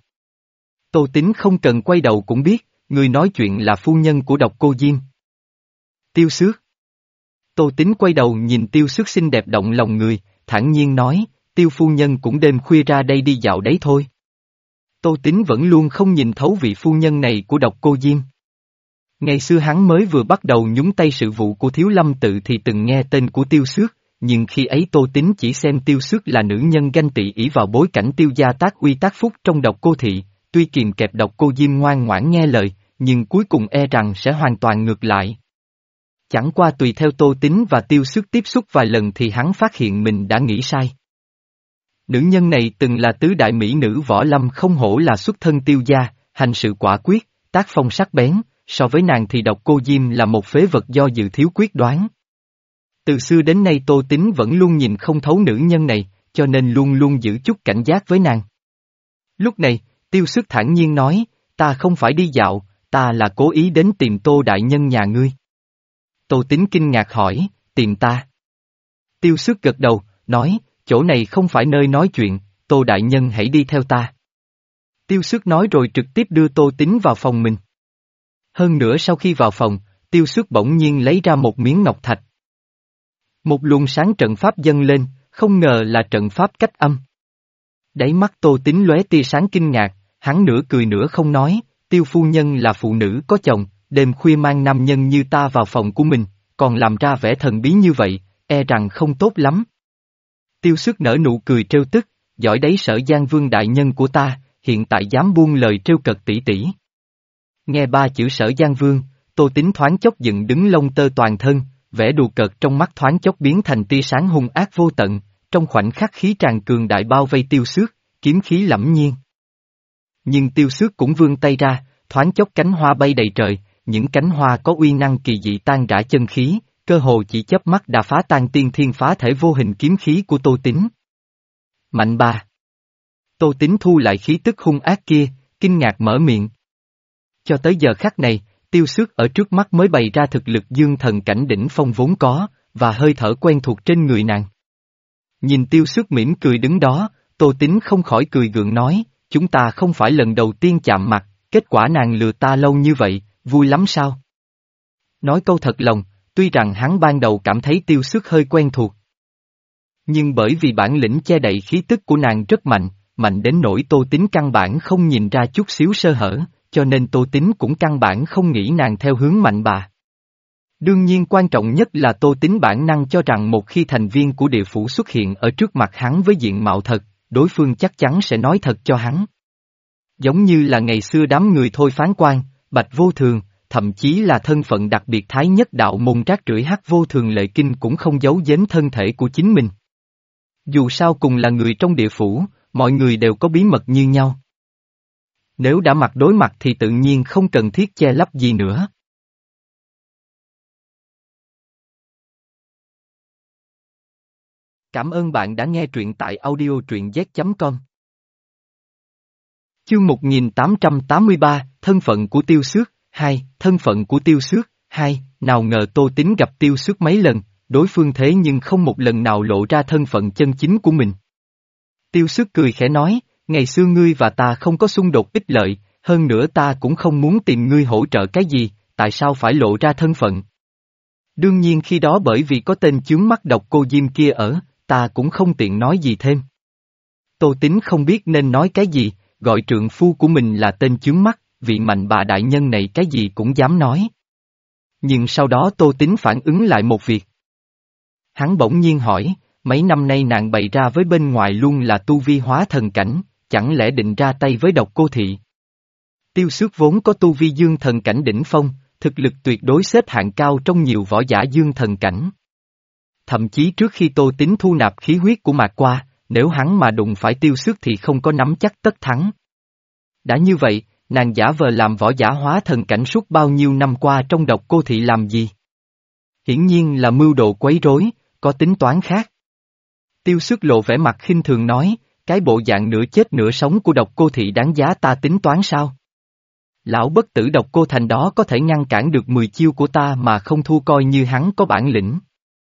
Tô Tính không cần quay đầu cũng biết, người nói chuyện là phu nhân của Độc Cô Diêm. Tiêu Xước. Tô Tính quay đầu nhìn Tiêu Xước xinh đẹp động lòng người, thản nhiên nói, Tiêu phu nhân cũng đêm khuya ra đây đi dạo đấy thôi. Tô Tính vẫn luôn không nhìn thấu vị phu nhân này của Độc Cô Diêm. Ngày xưa hắn mới vừa bắt đầu nhúng tay sự vụ của Thiếu Lâm Tự thì từng nghe tên của Tiêu Xước, nhưng khi ấy Tô Tính chỉ xem Tiêu Xước là nữ nhân ganh tị ỷ vào bối cảnh Tiêu gia tác uy tác phúc trong Độc Cô Thị, tuy kiềm kẹp Độc Cô Diêm ngoan ngoãn nghe lời, nhưng cuối cùng e rằng sẽ hoàn toàn ngược lại. Chẳng qua tùy theo Tô Tính và Tiêu Xước tiếp xúc vài lần thì hắn phát hiện mình đã nghĩ sai. Nữ nhân này từng là tứ đại mỹ nữ võ lâm không hổ là xuất thân Tiêu gia, hành sự quả quyết, tác phong sắc bén, so với nàng thì Độc Cô Diêm là một phế vật do dự thiếu quyết đoán. Từ xưa đến nay Tô Tính vẫn luôn nhìn không thấu nữ nhân này, cho nên luôn luôn giữ chút cảnh giác với nàng. Lúc này, Tiêu Xước thản nhiên nói, ta không phải đi dạo, ta là cố ý đến tìm Tô đại nhân nhà ngươi. Tô Tính kinh ngạc hỏi, tìm ta. Tiêu Xước gật đầu, nói, chỗ này không phải nơi nói chuyện, Tô đại nhân hãy đi theo ta. Tiêu Xước nói rồi trực tiếp đưa Tô Tính vào phòng mình. Hơn nữa sau khi vào phòng, Tiêu Xước bỗng nhiên lấy ra một miếng ngọc thạch. Một luồng sáng trận pháp dâng lên, không ngờ là trận pháp cách âm. Đáy mắt Tô Tín lóe tia sáng kinh ngạc, hắn nửa cười nửa không nói, Tiêu phu nhân là phụ nữ có chồng, đêm khuya mang nam nhân như ta vào phòng của mình, còn làm ra vẻ thần bí như vậy, e rằng không tốt lắm. Tiêu Xước nở nụ cười trêu tức, giỏi đấy Sở Giang Vương đại nhân của ta, hiện tại dám buông lời trêu cợt tỷ tỷ. Nghe ba chữ Sở Giang Vương, Tô Tín thoáng chốc dựng đứng lông tơ toàn thân, vẻ đùa cợt trong mắt thoáng chốc biến thành tia sáng hung ác vô tận, trong khoảnh khắc khí tràn cường đại bao vây Tiêu Xước, kiếm khí lẫm nhiên. Nhưng Tiêu Xước cũng vươn tay ra, thoáng chốc cánh hoa bay đầy trời, những cánh hoa có uy năng kỳ dị tan rã chân khí, cơ hồ chỉ chớp mắt đã phá tan tiên thiên phá thể vô hình kiếm khí của Tô Tín. Mạnh ba. Tô Tín thu lại khí tức hung ác kia, kinh ngạc mở miệng. Cho tới giờ khắc này, Tiêu Xước ở trước mắt mới bày ra thực lực dương thần cảnh đỉnh phong vốn có, và hơi thở quen thuộc trên người nàng. Nhìn Tiêu Xước mỉm cười đứng đó, Tô Tín không khỏi cười gượng nói, chúng ta không phải lần đầu tiên chạm mặt, kết quả nàng lừa ta lâu như vậy, vui lắm sao? Nói câu thật lòng, tuy rằng hắn ban đầu cảm thấy Tiêu Xước hơi quen thuộc. Nhưng bởi vì bản lĩnh che đậy khí tức của nàng rất mạnh, mạnh đến nỗi Tô Tín căn bản không nhìn ra chút xíu sơ hở, cho nên Tô Tín cũng căn bản không nghĩ nàng theo hướng mạnh bà. Đương nhiên quan trọng nhất là Tô Tín bản năng cho rằng một khi thành viên của địa phủ xuất hiện ở trước mặt hắn với diện mạo thật, đối phương chắc chắn sẽ nói thật cho hắn. Giống như là ngày xưa đám người Thôi Phán Quan, Bạch Vô Thường, thậm chí là thân phận đặc biệt Thái Nhất Đạo Môn rác rưởi Hắc Vô Thường Lệ Kinh cũng không giấu giếm thân thể của chính mình. Dù sao cùng là người trong địa phủ, mọi người đều có bí mật như nhau. Nếu đã mặt đối mặt thì tự nhiên không cần thiết che lấp gì nữa. Cảm ơn bạn đã nghe truyện tại audio truyện z chấm com. Chương một nghìn tám trăm tám mươi ba, thân phận của Tiêu Xước, hai, thân phận của Tiêu Xước, hai, nào ngờ Tô Tín gặp Tiêu Xước mấy lần, đối phương thế nhưng không một lần nào lộ ra thân phận chân chính của mình. Tiêu Xước cười khẽ nói, ngày xưa ngươi và ta không có xung đột ích lợi, hơn nữa ta cũng không muốn tìm ngươi hỗ trợ cái gì, tại sao phải lộ ra thân phận? Đương nhiên khi đó bởi vì có tên chướng mắt độc cô Diêm kia ở, ta cũng không tiện nói gì thêm. Tô Tín không biết nên nói cái gì, gọi trượng phu của mình là tên chướng mắt, vị mạnh bà đại nhân này cái gì cũng dám nói. Nhưng sau đó Tô Tín phản ứng lại một việc. Hắn bỗng nhiên hỏi, mấy năm nay nàng bày ra với bên ngoài luôn là tu vi hóa thần cảnh, chẳng lẽ định ra tay với độc cô thị? Tiêu Xước vốn có tu vi dương thần cảnh đỉnh phong, thực lực tuyệt đối xếp hạng cao trong nhiều võ giả dương thần cảnh. Thậm chí trước khi Tô Tín thu nạp khí huyết của Mạc Qua, nếu hắn mà đụng phải Tiêu Xước thì không có nắm chắc tất thắng. Đã như vậy, nàng giả vờ làm võ giả hóa thần cảnh suốt bao nhiêu năm qua trong độc cô thị làm gì? Hiển nhiên là mưu đồ quấy rối, có tính toán khác. Tiêu Xước lộ vẻ mặt khinh thường nói, cái bộ dạng nửa chết nửa sống của độc cô thị đáng giá ta tính toán sao? Lão bất tử độc cô thành đó có thể ngăn cản được mười chiêu của ta mà không thua coi như hắn có bản lĩnh.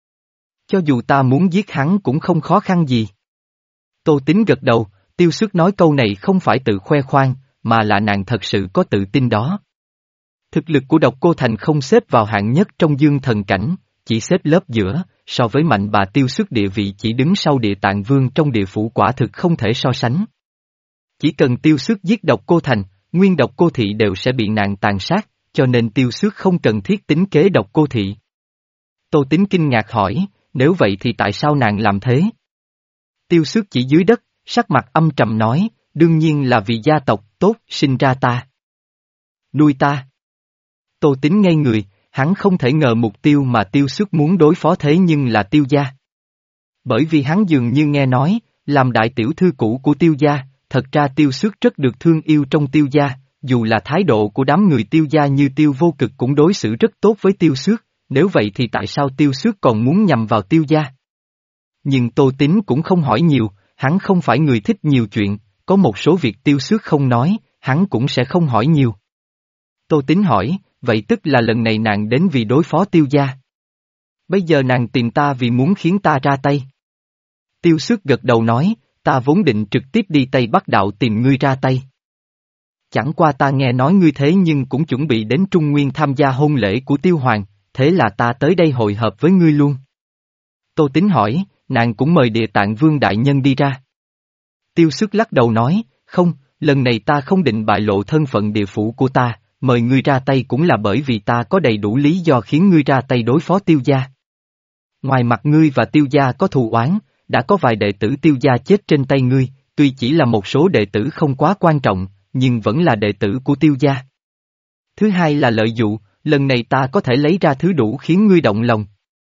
Cho dù ta muốn giết hắn cũng không khó khăn gì. Tô Tín gật đầu, Tiêu Xước nói câu này không phải tự khoe khoang, mà là nàng thật sự có tự tin đó. Thực lực của độc cô thành không xếp vào hạng nhất trong dương thần cảnh, chỉ xếp lớp giữa, so với mạnh bà Tiêu Xước địa vị chỉ đứng sau Địa Tạng Vương trong địa phủ quả thực không thể so sánh. Chỉ cần Tiêu Xước giết độc cô thành, nguyên độc cô thị đều sẽ bị nàng tàn sát, cho nên Tiêu Xước không cần thiết tính kế độc cô thị. Tô Tín kinh ngạc hỏi, nếu vậy thì tại sao nàng làm thế? Tiêu Xước chỉ dưới đất, sắc mặt âm trầm nói, đương nhiên là vì gia tộc tốt sinh ra ta. Nuôi ta. Tô Tín ngây người, hắn không thể ngờ mục tiêu mà Tiêu Xước muốn đối phó thế nhưng là Tiêu gia. Bởi vì hắn dường như nghe nói, làm đại tiểu thư cũ của Tiêu gia, thật ra Tiêu Xước rất được thương yêu trong Tiêu gia, dù là thái độ của đám người Tiêu gia như Tiêu Vô Cực cũng đối xử rất tốt với Tiêu Xước, nếu vậy thì tại sao Tiêu Xước còn muốn nhằm vào Tiêu gia? Nhưng Tô Tín cũng không hỏi nhiều, hắn không phải người thích nhiều chuyện, có một số việc Tiêu Xước không nói, hắn cũng sẽ không hỏi nhiều. Tô Tín hỏi, vậy tức là lần này nàng đến vì đối phó Tiêu gia. Bây giờ nàng tìm ta vì muốn khiến ta ra tay. Tiêu Xước gật đầu nói, ta vốn định trực tiếp đi Tây Bắc Đạo tìm ngươi ra tay. Chẳng qua ta nghe nói ngươi thế nhưng cũng chuẩn bị đến Trung Nguyên tham gia hôn lễ của Tiêu Hoàng, thế là ta tới đây hội hợp với ngươi luôn. Tô Tín hỏi, nàng cũng mời Địa Tạng Vương đại nhân đi ra. Tiêu Xước lắc đầu nói, không, lần này ta không định bại lộ thân phận địa phủ của ta, mời ngươi ra tay cũng là bởi vì ta có đầy đủ lý do khiến ngươi ra tay đối phó Tiêu gia. Ngoài mặt ngươi và Tiêu gia có thù oán, đã có vài đệ tử Tiêu gia chết trên tay ngươi, tuy chỉ là một số đệ tử không quá quan trọng, nhưng vẫn là đệ tử của Tiêu gia. Thứ hai là lợi dụ, lần này ta có thể lấy ra thứ đủ khiến ngươi động lòng.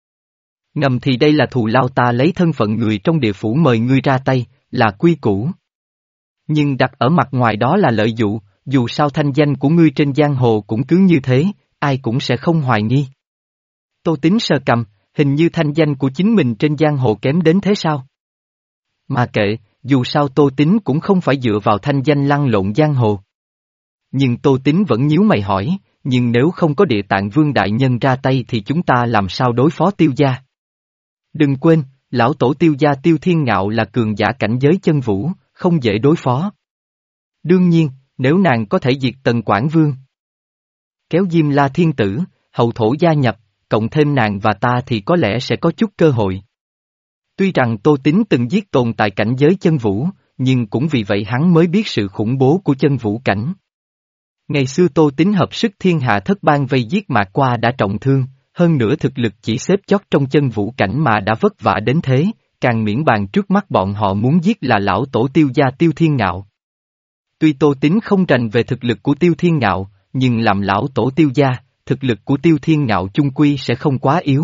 Ngầm thì đây là thù lao ta lấy thân phận người trong địa phủ mời ngươi ra tay, là quy củ. Nhưng đặt ở mặt ngoài đó là lợi dụ, dù sao thanh danh của ngươi trên giang hồ cũng cứ như thế, ai cũng sẽ không hoài nghi. Tô Tín sờ cầm, hình như thanh danh của chính mình trên giang hồ kém đến thế sao? Mà kệ, dù sao Tô Tín cũng không phải dựa vào thanh danh lăn lộn giang hồ. Nhưng Tô Tín vẫn nhíu mày hỏi, nhưng nếu không có Địa Tạng Vương đại nhân ra tay thì chúng ta làm sao đối phó Tiêu gia? Đừng quên, lão tổ Tiêu gia Tiêu Thiên Ngạo là cường giả cảnh giới chân vũ, không dễ đối phó. Đương nhiên, nếu nàng có thể diệt Tần Quảng Vương, kéo Diêm La Thiên Tử, hậu thổ gia nhập, cộng thêm nàng và ta thì có lẽ sẽ có chút cơ hội. Tuy rằng Tô Tín từng giết tồn tại cảnh giới chân vũ, nhưng cũng vì vậy hắn mới biết sự khủng bố của chân vũ cảnh. Ngày xưa Tô Tín hợp sức thiên hạ thất bang vây giết Mạc Qua đã trọng thương, hơn nữa thực lực chỉ xếp chót trong chân vũ cảnh mà đã vất vả đến thế, càng miễn bàn trước mắt bọn họ muốn giết là lão tổ Tiêu gia Tiêu Thiên Ngạo. Tuy Tô Tín không rành về thực lực của Tiêu Thiên Ngạo, nhưng làm lão tổ Tiêu gia, thực lực của Tiêu Thiên Ngạo chung quy sẽ không quá yếu.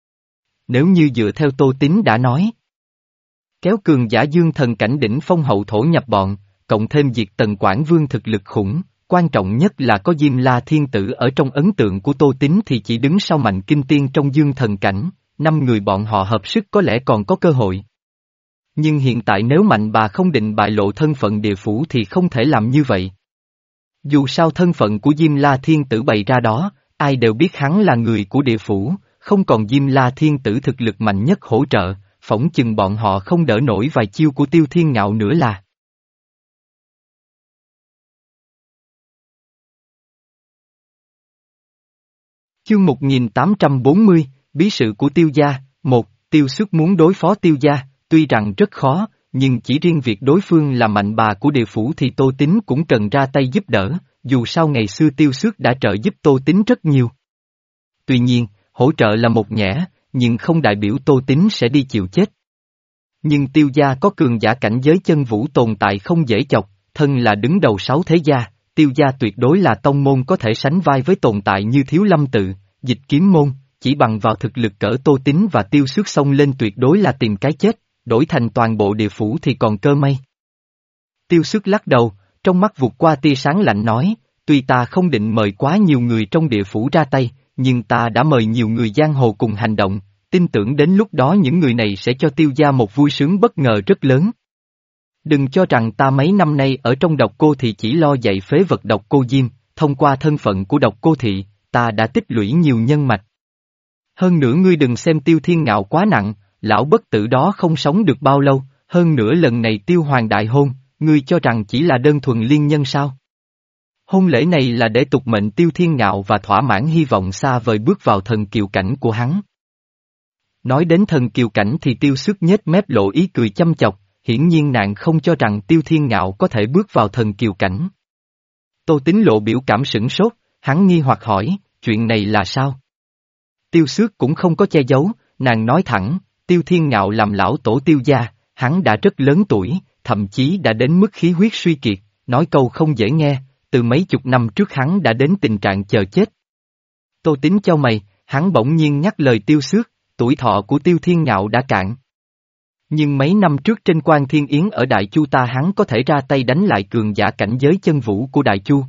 Nếu như dựa theo Tô Tín đã nói, kéo cường giả dương thần cảnh đỉnh phong hậu thổ nhập bọn, cộng thêm diệt Tần Quảng Vương thực lực khủng, quan trọng nhất là có Diêm La Thiên Tử ở trong ấn tượng của Tô Tín thì chỉ đứng sau Mạnh Kinh Tiên trong dương thần cảnh, năm người bọn họ hợp sức có lẽ còn có cơ hội. Nhưng hiện tại nếu Mạnh bà không định bại lộ thân phận địa phủ thì không thể làm như vậy. Dù sao thân phận của Diêm La Thiên Tử bày ra đó, ai đều biết hắn là người của địa phủ, không còn Diêm La Thiên Tử thực lực mạnh nhất hỗ trợ, phỏng chừng bọn họ không đỡ nổi vài chiêu của Tiêu Thiên Ngạo nữa là. Chương một nghìn tám trăm bốn mươi, Bí sự của Tiêu gia, một, Tiêu Xước muốn đối phó Tiêu gia, tuy rằng rất khó, nhưng chỉ riêng việc đối phương là mạnh bà của địa phủ thì Tô Tín cũng cần ra tay giúp đỡ, dù sao ngày xưa Tiêu Xước đã trợ giúp Tô Tín rất nhiều. Tuy nhiên, hỗ trợ là một nhẽ, nhưng không đại biểu Tô Tín sẽ đi chịu chết. Nhưng Tiêu gia có cường giả cảnh giới chân vũ tồn tại không dễ chọc, thân là đứng đầu sáu thế gia, Tiêu gia tuyệt đối là tông môn có thể sánh vai với tồn tại như Thiếu Lâm Tự, Dịch Kiếm Môn, chỉ bằng vào thực lực cỡ Tô Tín và Tiêu Xước xông lên tuyệt đối là tìm cái chết, đổi thành toàn bộ địa phủ thì còn cơ may. Tiêu Xước lắc đầu, trong mắt vụt qua tia sáng lạnh nói, tuy ta không định mời quá nhiều người trong địa phủ ra tay, nhưng ta đã mời nhiều người giang hồ cùng hành động, tin tưởng đến lúc đó những người này sẽ cho Tiêu gia một vui sướng bất ngờ rất lớn. Đừng cho rằng ta mấy năm nay ở trong Độc Cô Thị chỉ lo dạy phế vật Độc Cô Diêm, thông qua thân phận của Độc Cô Thị, ta đã tích lũy nhiều nhân mạch. Hơn nữa ngươi đừng xem Tiêu Thiên Ngạo quá nặng, lão bất tử đó không sống được bao lâu, hơn nữa lần này Tiêu Hoàng đại hôn, ngươi cho rằng chỉ là đơn thuần liên nhân sao? Hôn lễ này là để tục mệnh Tiêu Thiên Ngạo và thỏa mãn hy vọng xa vời bước vào thần kiều cảnh của hắn. Nói đến thần kiều cảnh thì Tiêu Xước nhếch mép lộ ý cười chăm chọc, hiển nhiên nàng không cho rằng Tiêu Thiên Ngạo có thể bước vào thần kiều cảnh. Tô Tín lộ biểu cảm sửng sốt, hắn nghi hoặc hỏi, chuyện này là sao? Tiêu Xước cũng không có che giấu, nàng nói thẳng, Tiêu Thiên Ngạo làm lão tổ Tiêu gia, hắn đã rất lớn tuổi, thậm chí đã đến mức khí huyết suy kiệt, nói câu không dễ nghe, từ mấy chục năm trước hắn đã đến tình trạng chờ chết. Tô Tín chau mày, hắn bỗng nhiên nhắc lời Tiêu Xước, tuổi thọ của Tiêu Thiên Ngạo đã cạn. Nhưng mấy năm trước trên Quan Thiên Yến ở Đại Chu ta hắn có thể ra tay đánh lại cường giả cảnh giới chân vũ của Đại Chu.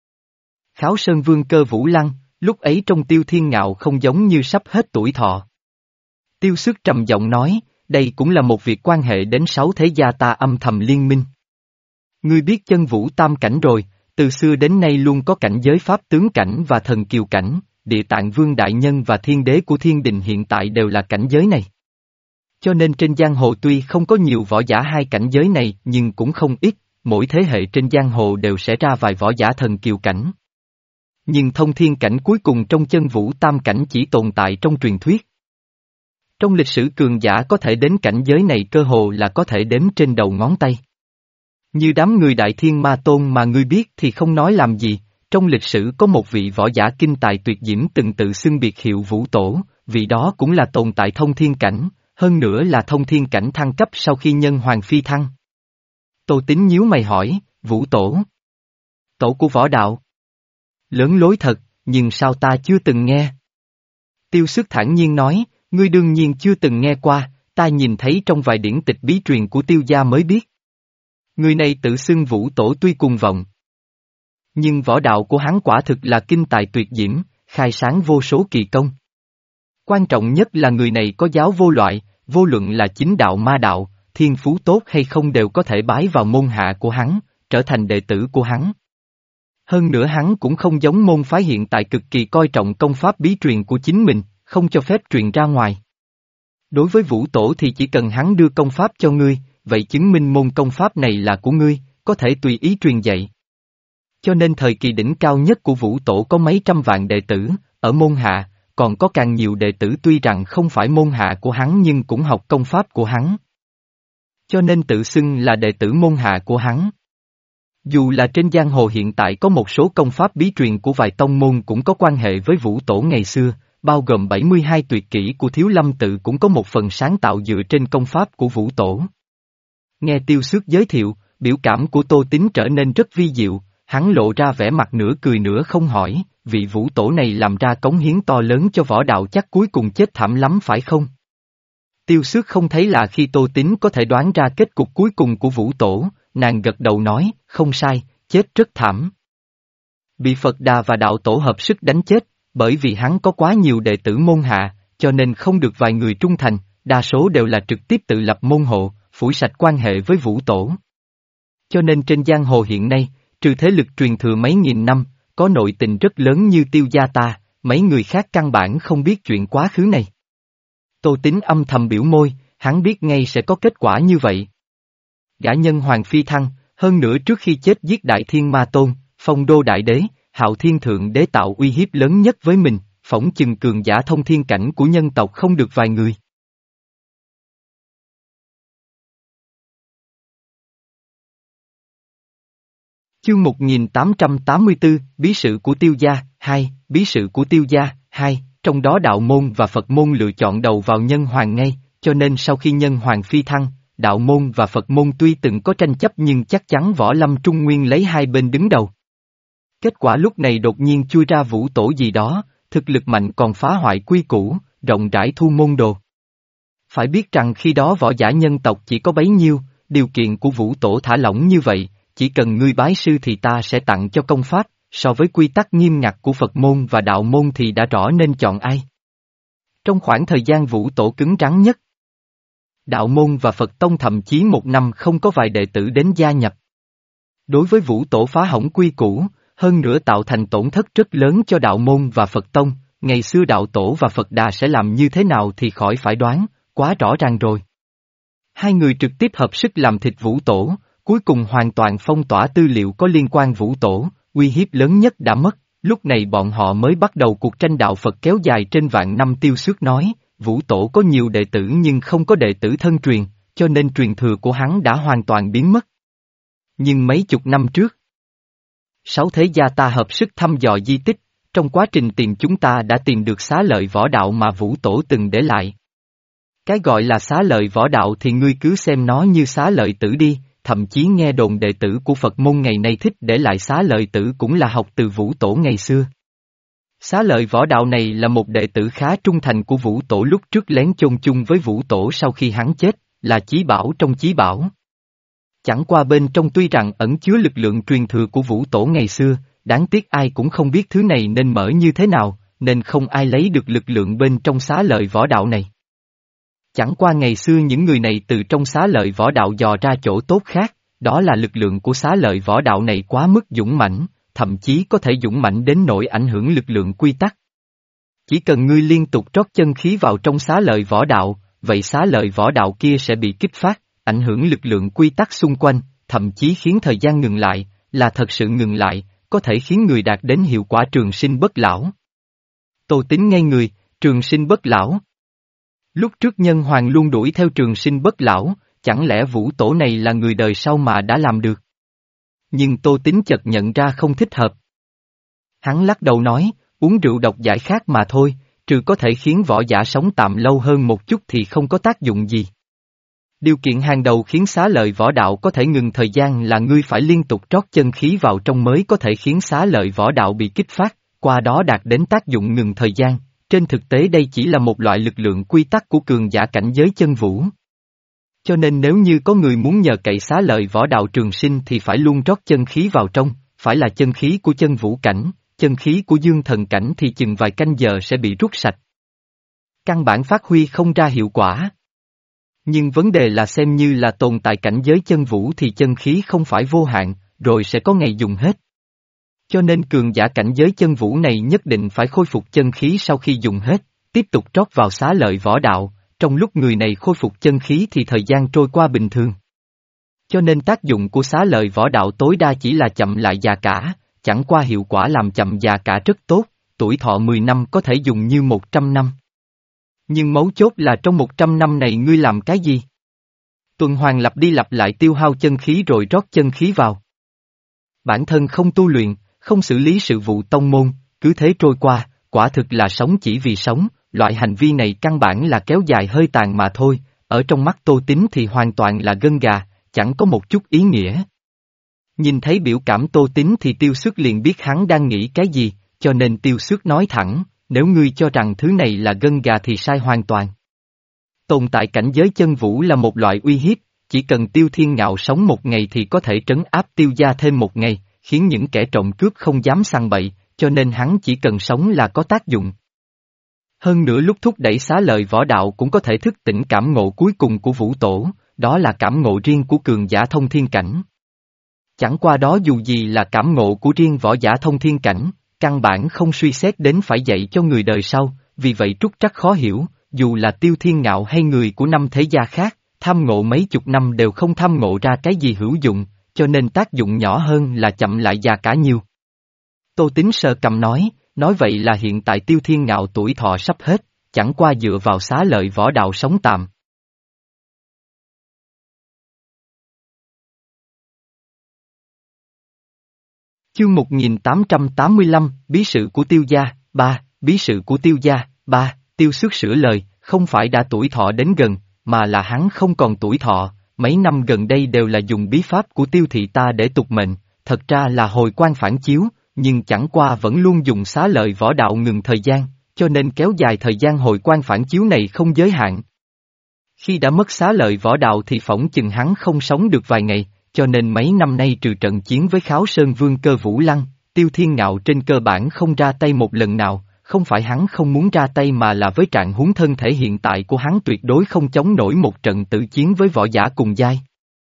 Kháo Sơn Vương Cơ Vũ Lăng, lúc ấy trong Tiêu Thiên Ngạo không giống như sắp hết tuổi thọ. Tiêu Xước trầm giọng nói, đây cũng là một việc quan hệ đến sáu thế gia ta âm thầm liên minh. Ngươi biết chân vũ tam cảnh rồi, từ xưa đến nay luôn có cảnh giới pháp tướng cảnh và thần kiều cảnh, Địa Tạng Vương đại nhân và thiên đế của thiên đình hiện tại đều là cảnh giới này. Cho nên trên giang hồ tuy không có nhiều võ giả hai cảnh giới này nhưng cũng không ít, mỗi thế hệ trên giang hồ đều sẽ ra vài võ giả thần kiều cảnh. Nhưng thông thiên cảnh cuối cùng trong chân vũ tam cảnh chỉ tồn tại trong truyền thuyết. Trong lịch sử cường giả có thể đến cảnh giới này cơ hồ là có thể đếm trên đầu ngón tay. Như đám người Đại Thiên Ma Tôn mà ngươi biết thì không nói làm gì, trong lịch sử có một vị võ giả kinh tài tuyệt diễm từng tự xưng biệt hiệu Vũ Tổ, vị đó cũng là tồn tại thông thiên cảnh, hơn nữa là thông thiên cảnh thăng cấp sau khi nhân hoàng phi thăng. Tô Tín nhíu mày hỏi, Vũ Tổ? Tổ của võ đạo? Lớn lối thật, nhưng sao ta chưa từng nghe? Tiêu Sức thản nhiên nói, ngươi đương nhiên chưa từng nghe qua, ta nhìn thấy trong vài điển tịch bí truyền của Tiêu gia mới biết. Người này tự xưng Vũ Tổ tuy cuồng vọng, nhưng võ đạo của hắn quả thực là kinh tài tuyệt diễm, khai sáng vô số kỳ công. Quan trọng nhất là người này có giáo vô loại, vô luận là chính đạo ma đạo, thiên phú tốt hay không đều có thể bái vào môn hạ của hắn, trở thành đệ tử của hắn. Hơn nữa hắn cũng không giống môn phái hiện tại cực kỳ coi trọng công pháp bí truyền của chính mình, không cho phép truyền ra ngoài. Đối với Vũ Tổ thì chỉ cần hắn đưa công pháp cho ngươi, vậy chứng minh môn công pháp này là của ngươi, có thể tùy ý truyền dạy. Cho nên thời kỳ đỉnh cao nhất của Vũ Tổ có mấy trăm vạn đệ tử, ở môn hạ, còn có càng nhiều đệ tử tuy rằng không phải môn hạ của hắn nhưng cũng học công pháp của hắn. Cho nên tự xưng là đệ tử môn hạ của hắn. Dù là trên giang hồ hiện tại có một số công pháp bí truyền của vài tông môn cũng có quan hệ với Vũ Tổ ngày xưa, bao gồm bảy mươi hai tuyệt kỹ của Thiếu Lâm tự cũng có một phần sáng tạo dựa trên công pháp của Vũ Tổ. Nghe Tiêu Xước giới thiệu, biểu cảm của Tô Tín trở nên rất vi diệu, hắn lộ ra vẻ mặt nửa cười nửa không hỏi, vị Vũ Tổ này làm ra cống hiến to lớn cho võ đạo chắc cuối cùng chết thảm lắm phải không? Tiêu Xước không thấy là khi Tô Tín có thể đoán ra kết cục cuối cùng của Vũ Tổ, nàng gật đầu nói, không sai, chết rất thảm. Bị Phật Đà và đạo tổ hợp sức đánh chết, bởi vì hắn có quá nhiều đệ tử môn hạ, cho nên không được vài người trung thành, đa số đều là trực tiếp tự lập môn hộ, phủi sạch quan hệ với Vũ Tổ. Cho nên trên giang hồ hiện nay, trừ thế lực truyền thừa mấy nghìn năm, có nội tình rất lớn như Tiêu gia ta, mấy người khác căn bản không biết chuyện quá khứ này. Tô Tín âm thầm biểu môi, hắn biết ngay sẽ có kết quả như vậy. Gã nhân hoàng phi thăng, hơn nữa trước khi chết giết Đại Thiên Ma Tôn, phong đô đại đế, Hạo Thiên Thượng Đế tạo uy hiếp lớn nhất với mình, phỏng chừng cường giả thông thiên cảnh của nhân tộc không được vài người. Chương một nghìn tám trăm tám mươi tư, Bí sự của Tiêu gia, hai, Bí sự của Tiêu gia, hai, trong đó đạo môn và Phật môn lựa chọn đầu vào nhân hoàng ngay, cho nên sau khi nhân hoàng phi thăng, đạo môn và Phật môn tuy từng có tranh chấp nhưng chắc chắn Võ Lâm Trung Nguyên lấy hai bên đứng đầu. Kết quả lúc này đột nhiên chui ra Vũ Tổ gì đó, thực lực mạnh còn phá hoại quy củ, rộng rãi thu môn đồ. Phải biết rằng khi đó võ giả nhân tộc chỉ có bấy nhiêu, điều kiện của Vũ Tổ thả lỏng như vậy, chỉ cần ngươi bái sư thì ta sẽ tặng cho công pháp, so với quy tắc nghiêm ngặt của Phật môn và đạo môn thì đã rõ nên chọn ai. Trong khoảng thời gian Vũ Tổ cứng rắn nhất, đạo môn và Phật tông thậm chí một năm không có vài đệ tử đến gia nhập. Đối với Vũ Tổ phá hỏng quy củ, hơn nữa tạo thành tổn thất rất lớn cho đạo môn và Phật tông, ngày xưa đạo tổ và Phật Đà sẽ làm như thế nào thì khỏi phải đoán, quá rõ ràng rồi. Hai người trực tiếp hợp sức làm thịt Vũ Tổ, cuối cùng hoàn toàn phong tỏa tư liệu có liên quan Vũ Tổ, uy hiếp lớn nhất đã mất, lúc này bọn họ mới bắt đầu cuộc tranh đạo Phật kéo dài trên vạn năm. Tiêu Xước nói, Vũ Tổ có nhiều đệ tử nhưng không có đệ tử thân truyền, cho nên truyền thừa của hắn đã hoàn toàn biến mất. Nhưng mấy chục năm trước, sáu thế gia ta hợp sức thăm dò di tích, trong quá trình tìm chúng ta đã tìm được xá lợi võ đạo mà Vũ Tổ từng để lại. Cái gọi là xá lợi võ đạo thì ngươi cứ xem nó như xá lợi tử đi, thậm chí nghe đồn đệ tử của Phật môn ngày nay thích để lại xá lợi tử cũng là học từ Vũ Tổ ngày xưa. Xá lợi võ đạo này là một đệ tử khá trung thành của Vũ Tổ lúc trước lén chôn chung với Vũ Tổ sau khi hắn chết, là chí bảo trong chí bảo. Chẳng qua bên trong tuy rằng ẩn chứa lực lượng truyền thừa của Vũ Tổ ngày xưa, đáng tiếc ai cũng không biết thứ này nên mở như thế nào, nên không ai lấy được lực lượng bên trong xá lợi võ đạo này. Chẳng qua ngày xưa những người này từ trong xá lợi võ đạo dò ra chỗ tốt khác, đó là lực lượng của xá lợi võ đạo này quá mức dũng mãnh, thậm chí có thể dũng mãnh đến nỗi ảnh hưởng lực lượng quy tắc. Chỉ cần ngươi liên tục trót chân khí vào trong xá lợi võ đạo, vậy xá lợi võ đạo kia sẽ bị kích phát, ảnh hưởng lực lượng quy tắc xung quanh, thậm chí khiến thời gian ngừng lại, là thật sự ngừng lại, có thể khiến người đạt đến hiệu quả trường sinh bất lão. Tô Tín ngây người, trường sinh bất lão. Lúc trước nhân hoàng luôn đuổi theo trường sinh bất lão, chẳng lẽ vũ tổ này là người đời sau mà đã làm được? Nhưng Tô Tín chợt nhận ra không thích hợp. Hắn lắc đầu nói, uống rượu độc giải khát mà thôi, trừ có thể khiến võ giả sống tạm lâu hơn một chút thì không có tác dụng gì. Điều kiện hàng đầu khiến xá lợi võ đạo có thể ngừng thời gian là ngươi phải liên tục trót chân khí vào trong mới có thể khiến xá lợi võ đạo bị kích phát, qua đó đạt đến tác dụng ngừng thời gian. Trên thực tế đây chỉ là một loại lực lượng quy tắc của cường giả cảnh giới chân vũ. Cho nên nếu như có người muốn nhờ cậy xá lợi võ đạo trường sinh thì phải luôn trót chân khí vào trong, phải là chân khí của chân vũ cảnh, chân khí của dương thần cảnh thì chừng vài canh giờ sẽ bị rút sạch. Căn bản phát huy không ra hiệu quả. Nhưng vấn đề là xem như là tồn tại cảnh giới chân vũ thì chân khí không phải vô hạn, rồi sẽ có ngày dùng hết. Cho nên cường giả cảnh giới chân vũ này nhất định phải khôi phục chân khí sau khi dùng hết, tiếp tục trót vào xá lợi võ đạo, trong lúc người này khôi phục chân khí thì thời gian trôi qua bình thường. Cho nên tác dụng của xá lợi võ đạo tối đa chỉ là chậm lại già cả, chẳng qua hiệu quả làm chậm già cả rất tốt, tuổi thọ mười năm có thể dùng như một trăm năm. Nhưng mấu chốt là trong một trăm năm này ngươi làm cái gì? Tuần hoàn lặp đi lặp lại tiêu hao chân khí rồi rót chân khí vào. Bản thân không tu luyện, không xử lý sự vụ tông môn, cứ thế trôi qua, quả thực là sống chỉ vì sống, loại hành vi này căn bản là kéo dài hơi tàn mà thôi, ở trong mắt Tô Tín thì hoàn toàn là gân gà, chẳng có một chút ý nghĩa. Nhìn thấy biểu cảm Tô Tín thì Tiêu Xước liền biết hắn đang nghĩ cái gì, cho nên Tiêu Xước nói thẳng, nếu ngươi cho rằng thứ này là gân gà thì sai hoàn toàn. Tồn tại cảnh giới chân vũ là một loại uy hiếp, chỉ cần Tiêu Thiên Ngạo sống một ngày thì có thể trấn áp Tiêu gia thêm một ngày, khiến những kẻ trộm cướp không dám săn bậy, cho nên hắn chỉ cần sống là có tác dụng. Hơn nữa lúc thúc đẩy xá lợi võ đạo cũng có thể thức tỉnh cảm ngộ cuối cùng của vũ tổ, đó là cảm ngộ riêng của cường giả thông thiên cảnh. Chẳng qua đó dù gì là cảm ngộ của riêng võ giả thông thiên cảnh, căn bản không suy xét đến phải dạy cho người đời sau, vì vậy trúc trắc khó hiểu, dù là Tiêu Thiên Ngạo hay người của năm thế gia khác, tham ngộ mấy chục năm đều không tham ngộ ra cái gì hữu dụng, cho nên tác dụng nhỏ hơn là chậm lại già cả nhiều. Tô Tín sờ cầm nói, nói vậy là hiện tại Tiêu Thiên Ngạo tuổi thọ sắp hết, chẳng qua dựa vào xá lợi võ đạo sống tạm. Chương một nghìn tám trăm tám mươi lăm, Bí sự của Tiêu gia, ba, Bí sự của Tiêu gia, ba, Tiêu Xước sửa lời, không phải đã tuổi thọ đến gần, mà là hắn không còn tuổi thọ, mấy năm gần đây đều là dùng bí pháp của Tiêu thị ta để tục mệnh, thật ra là hồi quan phản chiếu, nhưng chẳng qua vẫn luôn dùng xá lợi võ đạo ngừng thời gian, cho nên kéo dài thời gian hồi quan phản chiếu này không giới hạn. Khi đã mất xá lợi võ đạo thì phỏng chừng hắn không sống được vài ngày, cho nên mấy năm nay trừ trận chiến với Kháo Sơn Vương Cơ Vũ Lăng, Tiêu Thiên Ngạo trên cơ bản không ra tay một lần nào, không phải hắn không muốn ra tay mà là với trạng huống thân thể hiện tại của hắn tuyệt đối không chống nổi một trận tử chiến với võ giả cùng giai.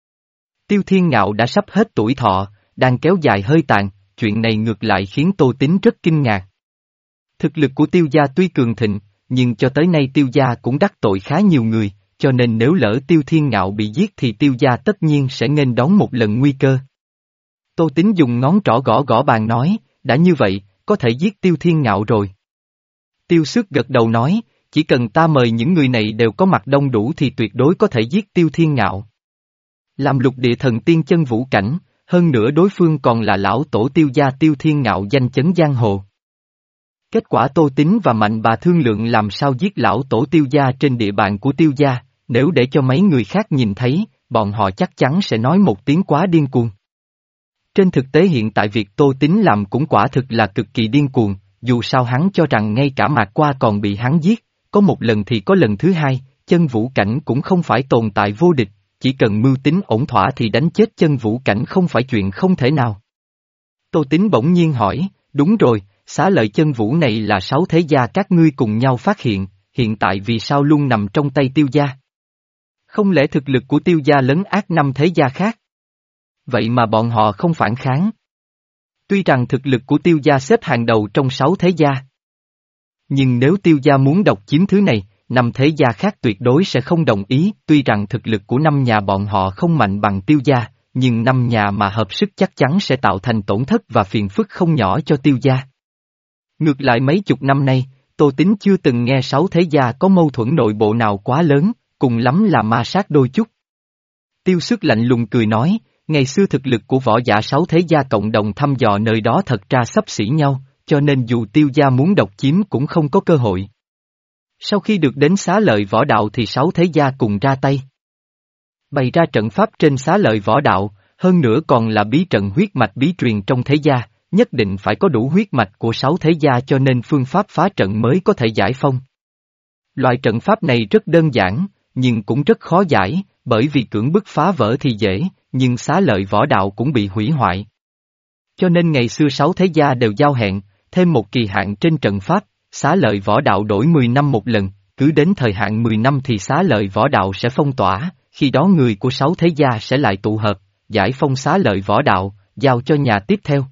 Tiêu Thiên Ngạo đã sắp hết tuổi thọ, đang kéo dài hơi tàn, chuyện này ngược lại khiến Tô Tín rất kinh ngạc. Thực lực của Tiêu gia tuy cường thịnh, nhưng cho tới nay Tiêu gia cũng đắc tội khá nhiều người, cho nên nếu lỡ Tiêu Thiên Ngạo bị giết thì Tiêu gia tất nhiên sẽ nghênh đón một lần nguy cơ. Tô Tín dùng ngón trỏ gõ gõ bàn nói, đã như vậy, có thể giết Tiêu Thiên Ngạo rồi. Tiêu Xước gật đầu nói, chỉ cần ta mời những người này đều có mặt đông đủ thì tuyệt đối có thể giết Tiêu Thiên Ngạo. Làm lục địa thần tiên chân vũ cảnh, hơn nữa đối phương còn là lão tổ Tiêu gia Tiêu Thiên Ngạo danh chấn giang hồ. Kết quả Tô Tín và Mạnh Bà thương lượng làm sao giết lão tổ Tiêu gia trên địa bàn của Tiêu gia, nếu để cho mấy người khác nhìn thấy, bọn họ chắc chắn sẽ nói một tiếng quá điên cuồng. Trên thực tế hiện tại việc Tô Tín làm cũng quả thực là cực kỳ điên cuồng, dù sao hắn cho rằng ngay cả Mạc Qua còn bị hắn giết, có một lần thì có lần thứ hai, chân vũ cảnh cũng không phải tồn tại vô địch, chỉ cần mưu tính ổn thỏa thì đánh chết chân vũ cảnh không phải chuyện không thể nào. Tô Tín bỗng nhiên hỏi, đúng rồi, xá lợi chân vũ này là sáu thế gia các ngươi cùng nhau phát hiện, hiện tại vì sao luôn nằm trong tay Tiêu gia? Không lẽ thực lực của Tiêu gia lấn át năm thế gia khác? Vậy mà bọn họ không phản kháng. Tuy rằng thực lực của Tiêu gia xếp hàng đầu trong sáu thế gia. Nhưng nếu Tiêu gia muốn độc chiếm thứ này, năm thế gia khác tuyệt đối sẽ không đồng ý, tuy rằng thực lực của năm nhà bọn họ không mạnh bằng Tiêu gia, nhưng năm nhà mà hợp sức chắc chắn sẽ tạo thành tổn thất và phiền phức không nhỏ cho Tiêu gia. Ngược lại mấy chục năm nay, Tô Tín chưa từng nghe sáu thế gia có mâu thuẫn nội bộ nào quá lớn, cùng lắm là ma sát đôi chút. Tiêu Sức lạnh lùng cười nói, ngày xưa thực lực của võ giả sáu thế gia cộng đồng thăm dò nơi đó thật ra xấp xỉ nhau, cho nên dù Tiêu gia muốn độc chiếm cũng không có cơ hội. Sau khi được đến xá lợi võ đạo thì sáu thế gia cùng ra tay. Bày ra trận pháp trên xá lợi võ đạo, hơn nữa còn là bí trận huyết mạch bí truyền trong thế gia, nhất định phải có đủ huyết mạch của sáu thế gia cho nên phương pháp phá trận mới có thể giải phong. Loại trận pháp này rất đơn giản, nhưng cũng rất khó giải, bởi vì cưỡng bức phá vỡ thì dễ, nhưng xá lợi võ đạo cũng bị hủy hoại. Cho nên ngày xưa sáu thế gia đều giao hẹn, thêm một kỳ hạn trên trận pháp, xá lợi võ đạo đổi mười năm một lần, cứ đến thời hạn mười năm thì xá lợi võ đạo sẽ phong tỏa, khi đó người của sáu thế gia sẽ lại tụ hợp, giải phong xá lợi võ đạo, giao cho nhà tiếp theo.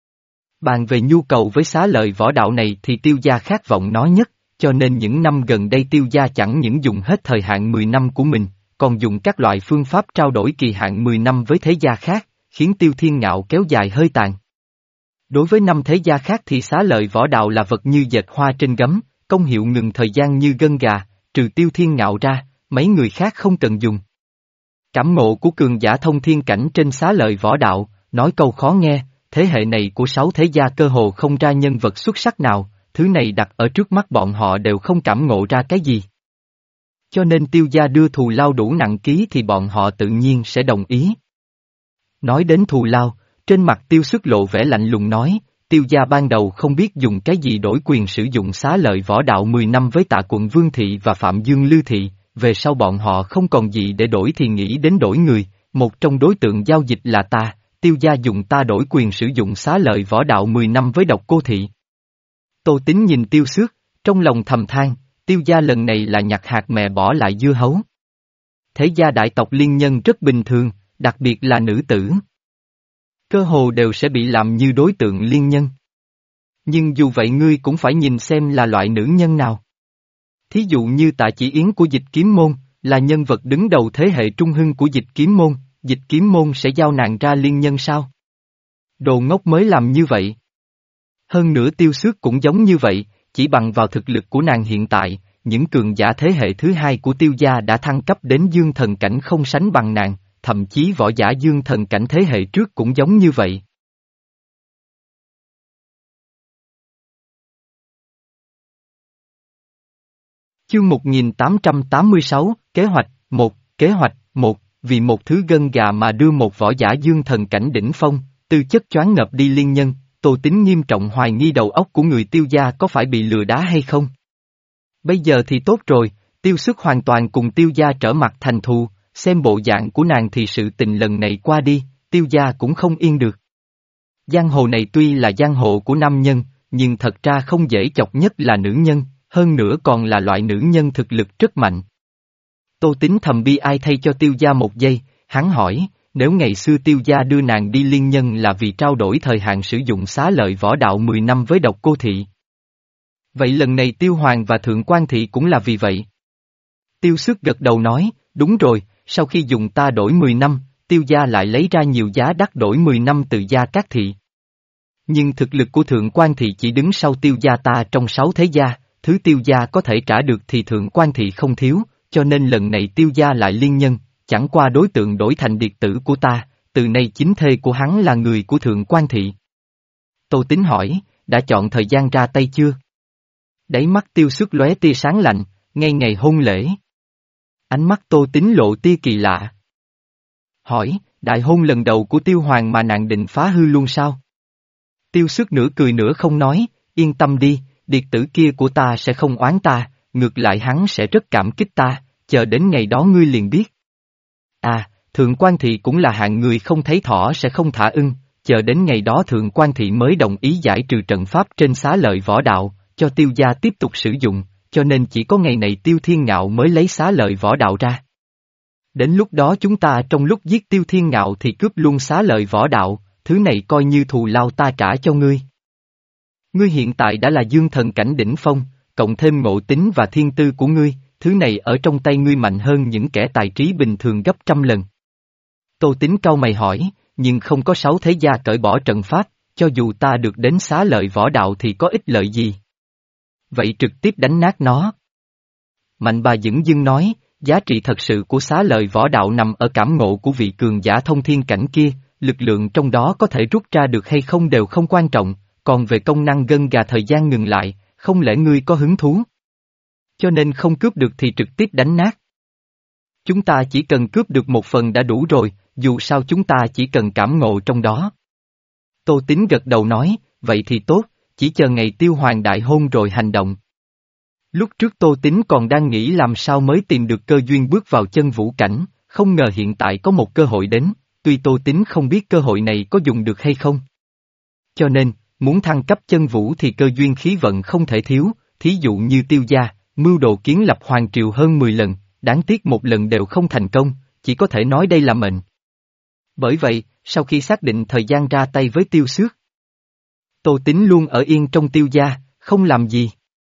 Bàn về nhu cầu với xá lợi võ đạo này thì Tiêu gia khát vọng nói nhất, cho nên những năm gần đây Tiêu gia chẳng những dùng hết thời hạn mười năm của mình, còn dùng các loại phương pháp trao đổi kỳ hạn mười năm với thế gia khác, khiến Tiêu Thiên Ngạo kéo dài hơi tàn. Đối với năm thế gia khác thì xá lợi võ đạo là vật như dệt hoa trên gấm, công hiệu ngừng thời gian như gân gà, trừ Tiêu Thiên Ngạo ra, mấy người khác không cần dùng. Cảm ngộ của cường giả thông thiên cảnh trên xá lợi võ đạo, nói câu khó nghe, thế hệ này của sáu thế gia cơ hồ không ra nhân vật xuất sắc nào, thứ này đặt ở trước mắt bọn họ đều không cảm ngộ ra cái gì. Cho nên Tiêu gia đưa thù lao đủ nặng ký thì bọn họ tự nhiên sẽ đồng ý. Nói đến thù lao, trên mặt Tiêu Sức lộ vẻ lạnh lùng nói, Tiêu gia ban đầu không biết dùng cái gì đổi quyền sử dụng xá lợi võ đạo mười năm với Tạ Quận Vương Thị và Phạm Dương Lư Thị, về sau bọn họ không còn gì để đổi thì nghĩ đến đổi người, một trong đối tượng giao dịch là ta, Tiêu gia dùng ta đổi quyền sử dụng xá lợi võ đạo mười năm với Độc Cô Thị. Tô Tín nhìn Tiêu Xước, trong lòng thầm than, Tiêu gia lần này là nhặt hạt mè bỏ lại dưa hấu. Thế gia đại tộc liên nhân rất bình thường, đặc biệt là nữ tử. Cơ hồ đều sẽ bị làm như đối tượng liên nhân. Nhưng dù vậy ngươi cũng phải nhìn xem là loại nữ nhân nào. Thí dụ như Tạ Chỉ Yến của Dịch Kiếm Môn, là nhân vật đứng đầu thế hệ trung hưng của Dịch Kiếm Môn, Dịch Kiếm Môn sẽ giao nàng ra liên nhân sao? Đồ ngốc mới làm như vậy. Hơn nữa Tiêu Xước cũng giống như vậy, chỉ bằng vào thực lực của nàng hiện tại, những cường giả thế hệ thứ hai của Tiêu gia đã thăng cấp đến dương thần cảnh không sánh bằng nàng, thậm chí võ giả dương thần cảnh thế hệ trước cũng giống như vậy. Chương một nghìn tám trăm tám mươi sáu, Kế hoạch, một, Kế hoạch, một, vì một thứ gân gà mà đưa một võ giả dương thần cảnh đỉnh phong, tư chất choáng ngợp đi liên nhân, Tô Tín nghiêm trọng hoài nghi đầu óc của người Tiêu gia có phải bị lừa đá hay không. Bây giờ thì tốt rồi, Tiêu Sức hoàn toàn cùng Tiêu gia trở mặt thành thù, xem bộ dạng của nàng thì sự tình lần này qua đi, Tiêu gia cũng không yên được. Giang hồ này tuy là giang hồ của nam nhân, nhưng thật ra không dễ chọc nhất là nữ nhân, hơn nữa còn là loại nữ nhân thực lực rất mạnh. Tô Tín thầm bi ai thay cho Tiêu gia một giây, hắn hỏi, nếu ngày xưa Tiêu gia đưa nàng đi liên nhân là vì trao đổi thời hạn sử dụng xá lợi võ đạo mười năm với Độc Cô Thị. Vậy lần này Tiêu Hoàng và Thượng Quan Thị cũng là vì vậy. Tiêu Sức gật đầu nói, đúng rồi, sau khi dùng ta đổi mười năm, Tiêu gia lại lấy ra nhiều giá đắt đổi mười năm từ Gia Cát Thị. Nhưng thực lực của Thượng Quan Thị chỉ đứng sau Tiêu gia ta trong sáu thế gia, thứ Tiêu gia có thể trả được thì Thượng Quan Thị không thiếu, cho nên lần này Tiêu gia lại liên nhân, chẳng qua đối tượng đổi thành điệt tử của ta, từ nay chính thê của hắn là người của Thượng Quan Thị. Tô Tín hỏi, đã chọn thời gian ra tay chưa? Đáy mắt Tiêu Sức lóe tia sáng lạnh, ngay ngày hôn lễ. Ánh mắt Tô Tín lộ tia kỳ lạ. Hỏi, đại hôn lần đầu của Tiêu Hoàng mà nàng định phá hư luôn sao? Tiêu Sức nửa cười nửa không nói, yên tâm đi, điệt tử kia của ta sẽ không oán ta, ngược lại hắn sẽ rất cảm kích ta, chờ đến ngày đó ngươi liền biết. À, Thượng Quan Thị cũng là hạng người không thấy thỏ sẽ không thả ưng, chờ đến ngày đó Thượng Quan Thị mới đồng ý giải trừ trận pháp trên xá lợi võ đạo, cho Tiêu gia tiếp tục sử dụng, cho nên chỉ có ngày này Tiêu Thiên Ngạo mới lấy xá lợi võ đạo ra. Đến lúc đó chúng ta trong lúc giết Tiêu Thiên Ngạo thì cướp luôn xá lợi võ đạo, thứ này coi như thù lao ta trả cho ngươi. Ngươi hiện tại đã là dương thần cảnh đỉnh phong, cộng thêm ngộ tính và thiên tư của ngươi, thứ này ở trong tay ngươi mạnh hơn những kẻ tài trí bình thường gấp trăm lần. Tô Tính cau mày hỏi, nhưng không có sáu thế gia cởi bỏ trận pháp, cho dù ta được đến xá lợi võ đạo thì có ích lợi gì? Vậy trực tiếp đánh nát nó. Mạnh bà dửng dưng nói, giá trị thật sự của xá lợi võ đạo nằm ở cảm ngộ của vị cường giả thông thiên cảnh kia, lực lượng trong đó có thể rút ra được hay không đều không quan trọng, còn về công năng gân gà thời gian ngừng lại, không lẽ ngươi có hứng thú? Cho nên không cướp được thì trực tiếp đánh nát. Chúng ta chỉ cần cướp được một phần đã đủ rồi, dù sao chúng ta chỉ cần cảm ngộ trong đó. Tô Tính gật đầu nói, vậy thì tốt, chỉ chờ ngày tiêu hoàng đại hôn rồi hành động. Lúc trước Tô Tính còn đang nghĩ làm sao mới tìm được cơ duyên bước vào chân vũ cảnh, không ngờ hiện tại có một cơ hội đến, tuy Tô Tính không biết cơ hội này có dùng được hay không. Cho nên, muốn thăng cấp chân vũ thì cơ duyên khí vận không thể thiếu, thí dụ như Tiêu gia, mưu đồ kiến lập hoàng triều hơn mười lần, đáng tiếc một lần đều không thành công, chỉ có thể nói đây là mệnh. Bởi vậy, sau khi xác định thời gian ra tay với Tiêu Xước, Tô Tính luôn ở yên trong Tiêu gia, không làm gì.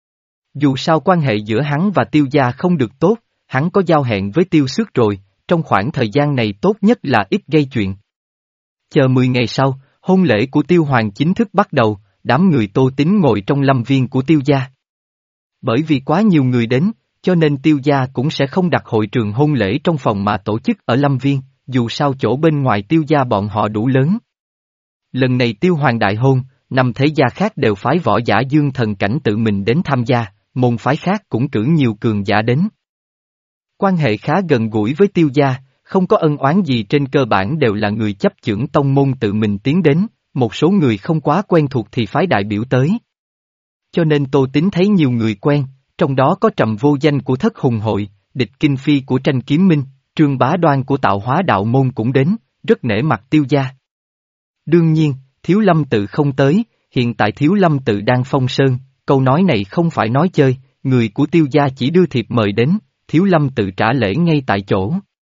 Dù sao quan hệ giữa hắn và Tiêu gia không được tốt, hắn có giao hẹn với Tiêu Xước rồi, trong khoảng thời gian này tốt nhất là ít gây chuyện. Chờ mười ngày sau, hôn lễ của Tiêu Hoàng chính thức bắt đầu, đám người Tô Tính ngồi trong lâm viên của Tiêu gia. Bởi vì quá nhiều người đến, cho nên Tiêu gia cũng sẽ không đặt hội trường hôn lễ trong phòng mà tổ chức ở lâm viên, dù sao chỗ bên ngoài Tiêu gia bọn họ đủ lớn. Lần này Tiêu Hoàng đại hôn, năm thế gia khác đều phái võ giả dương thần cảnh tự mình đến tham gia, môn phái khác cũng cử nhiều cường giả đến. Quan hệ khá gần gũi với Tiêu gia, không có ân oán gì, trên cơ bản đều là người chấp chưởng tông môn tự mình tiến đến, một số người không quá quen thuộc thì phái đại biểu tới. Cho nên Tô Tính thấy nhiều người quen, trong đó có Trầm Vô Danh của Thất Hùng Hội, Địch Kinh Phi của Tranh Kiếm Minh, Trương Bá Đoan của Tạo Hóa Đạo Môn cũng đến, rất nể mặt Tiêu gia. Đương nhiên, Thiếu Lâm Tự không tới, hiện tại Thiếu Lâm Tự đang phong sơn, câu nói này không phải nói chơi, người của Tiêu gia chỉ đưa thiệp mời đến, Thiếu Lâm Tự trả lễ ngay tại chỗ.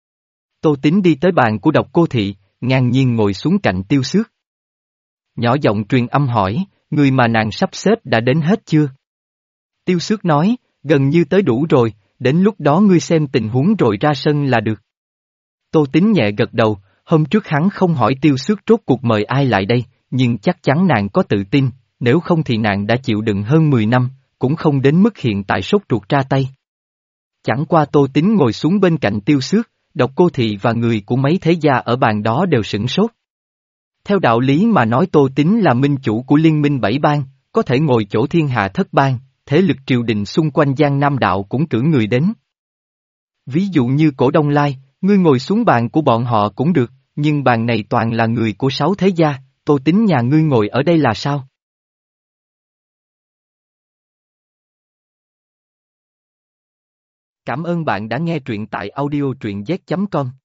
Tô Tính đi tới bàn của Độc Cô Thị, ngang nhiên ngồi xuống cạnh Tiêu Xước. Nhỏ giọng truyền âm hỏi, người mà nàng sắp xếp đã đến hết chưa? Tiêu Xước nói, gần như tới đủ rồi, đến lúc đó ngươi xem tình huống rồi ra sân là được. Tô Tính nhẹ gật đầu, hôm trước hắn không hỏi Tiêu Xước rốt cuộc mời ai lại đây, nhưng chắc chắn nàng có tự tin, nếu không thì nàng đã chịu đựng hơn mười năm, cũng không đến mức hiện tại sốt ruột ra tay. Chẳng qua Tô Tính ngồi xuống bên cạnh Tiêu Xước, Độc Cô Thị và người của mấy thế gia ở bàn đó đều sửng sốt. Theo đạo lý mà nói Tô Tính là minh chủ của liên minh bảy bang, có thể ngồi chỗ thiên hạ thất bang, thế lực triều đình xung quanh Giang Nam đạo cũng cử người đến. Ví dụ như Cổ Đông Lai, ngươi ngồi xuống bàn của bọn họ cũng được, nhưng bàn này toàn là người của sáu thế gia, Tô Tính nhà ngươi ngồi ở đây là sao? Cảm ơn bạn đã nghe truyện tại audio truyện z chấm com.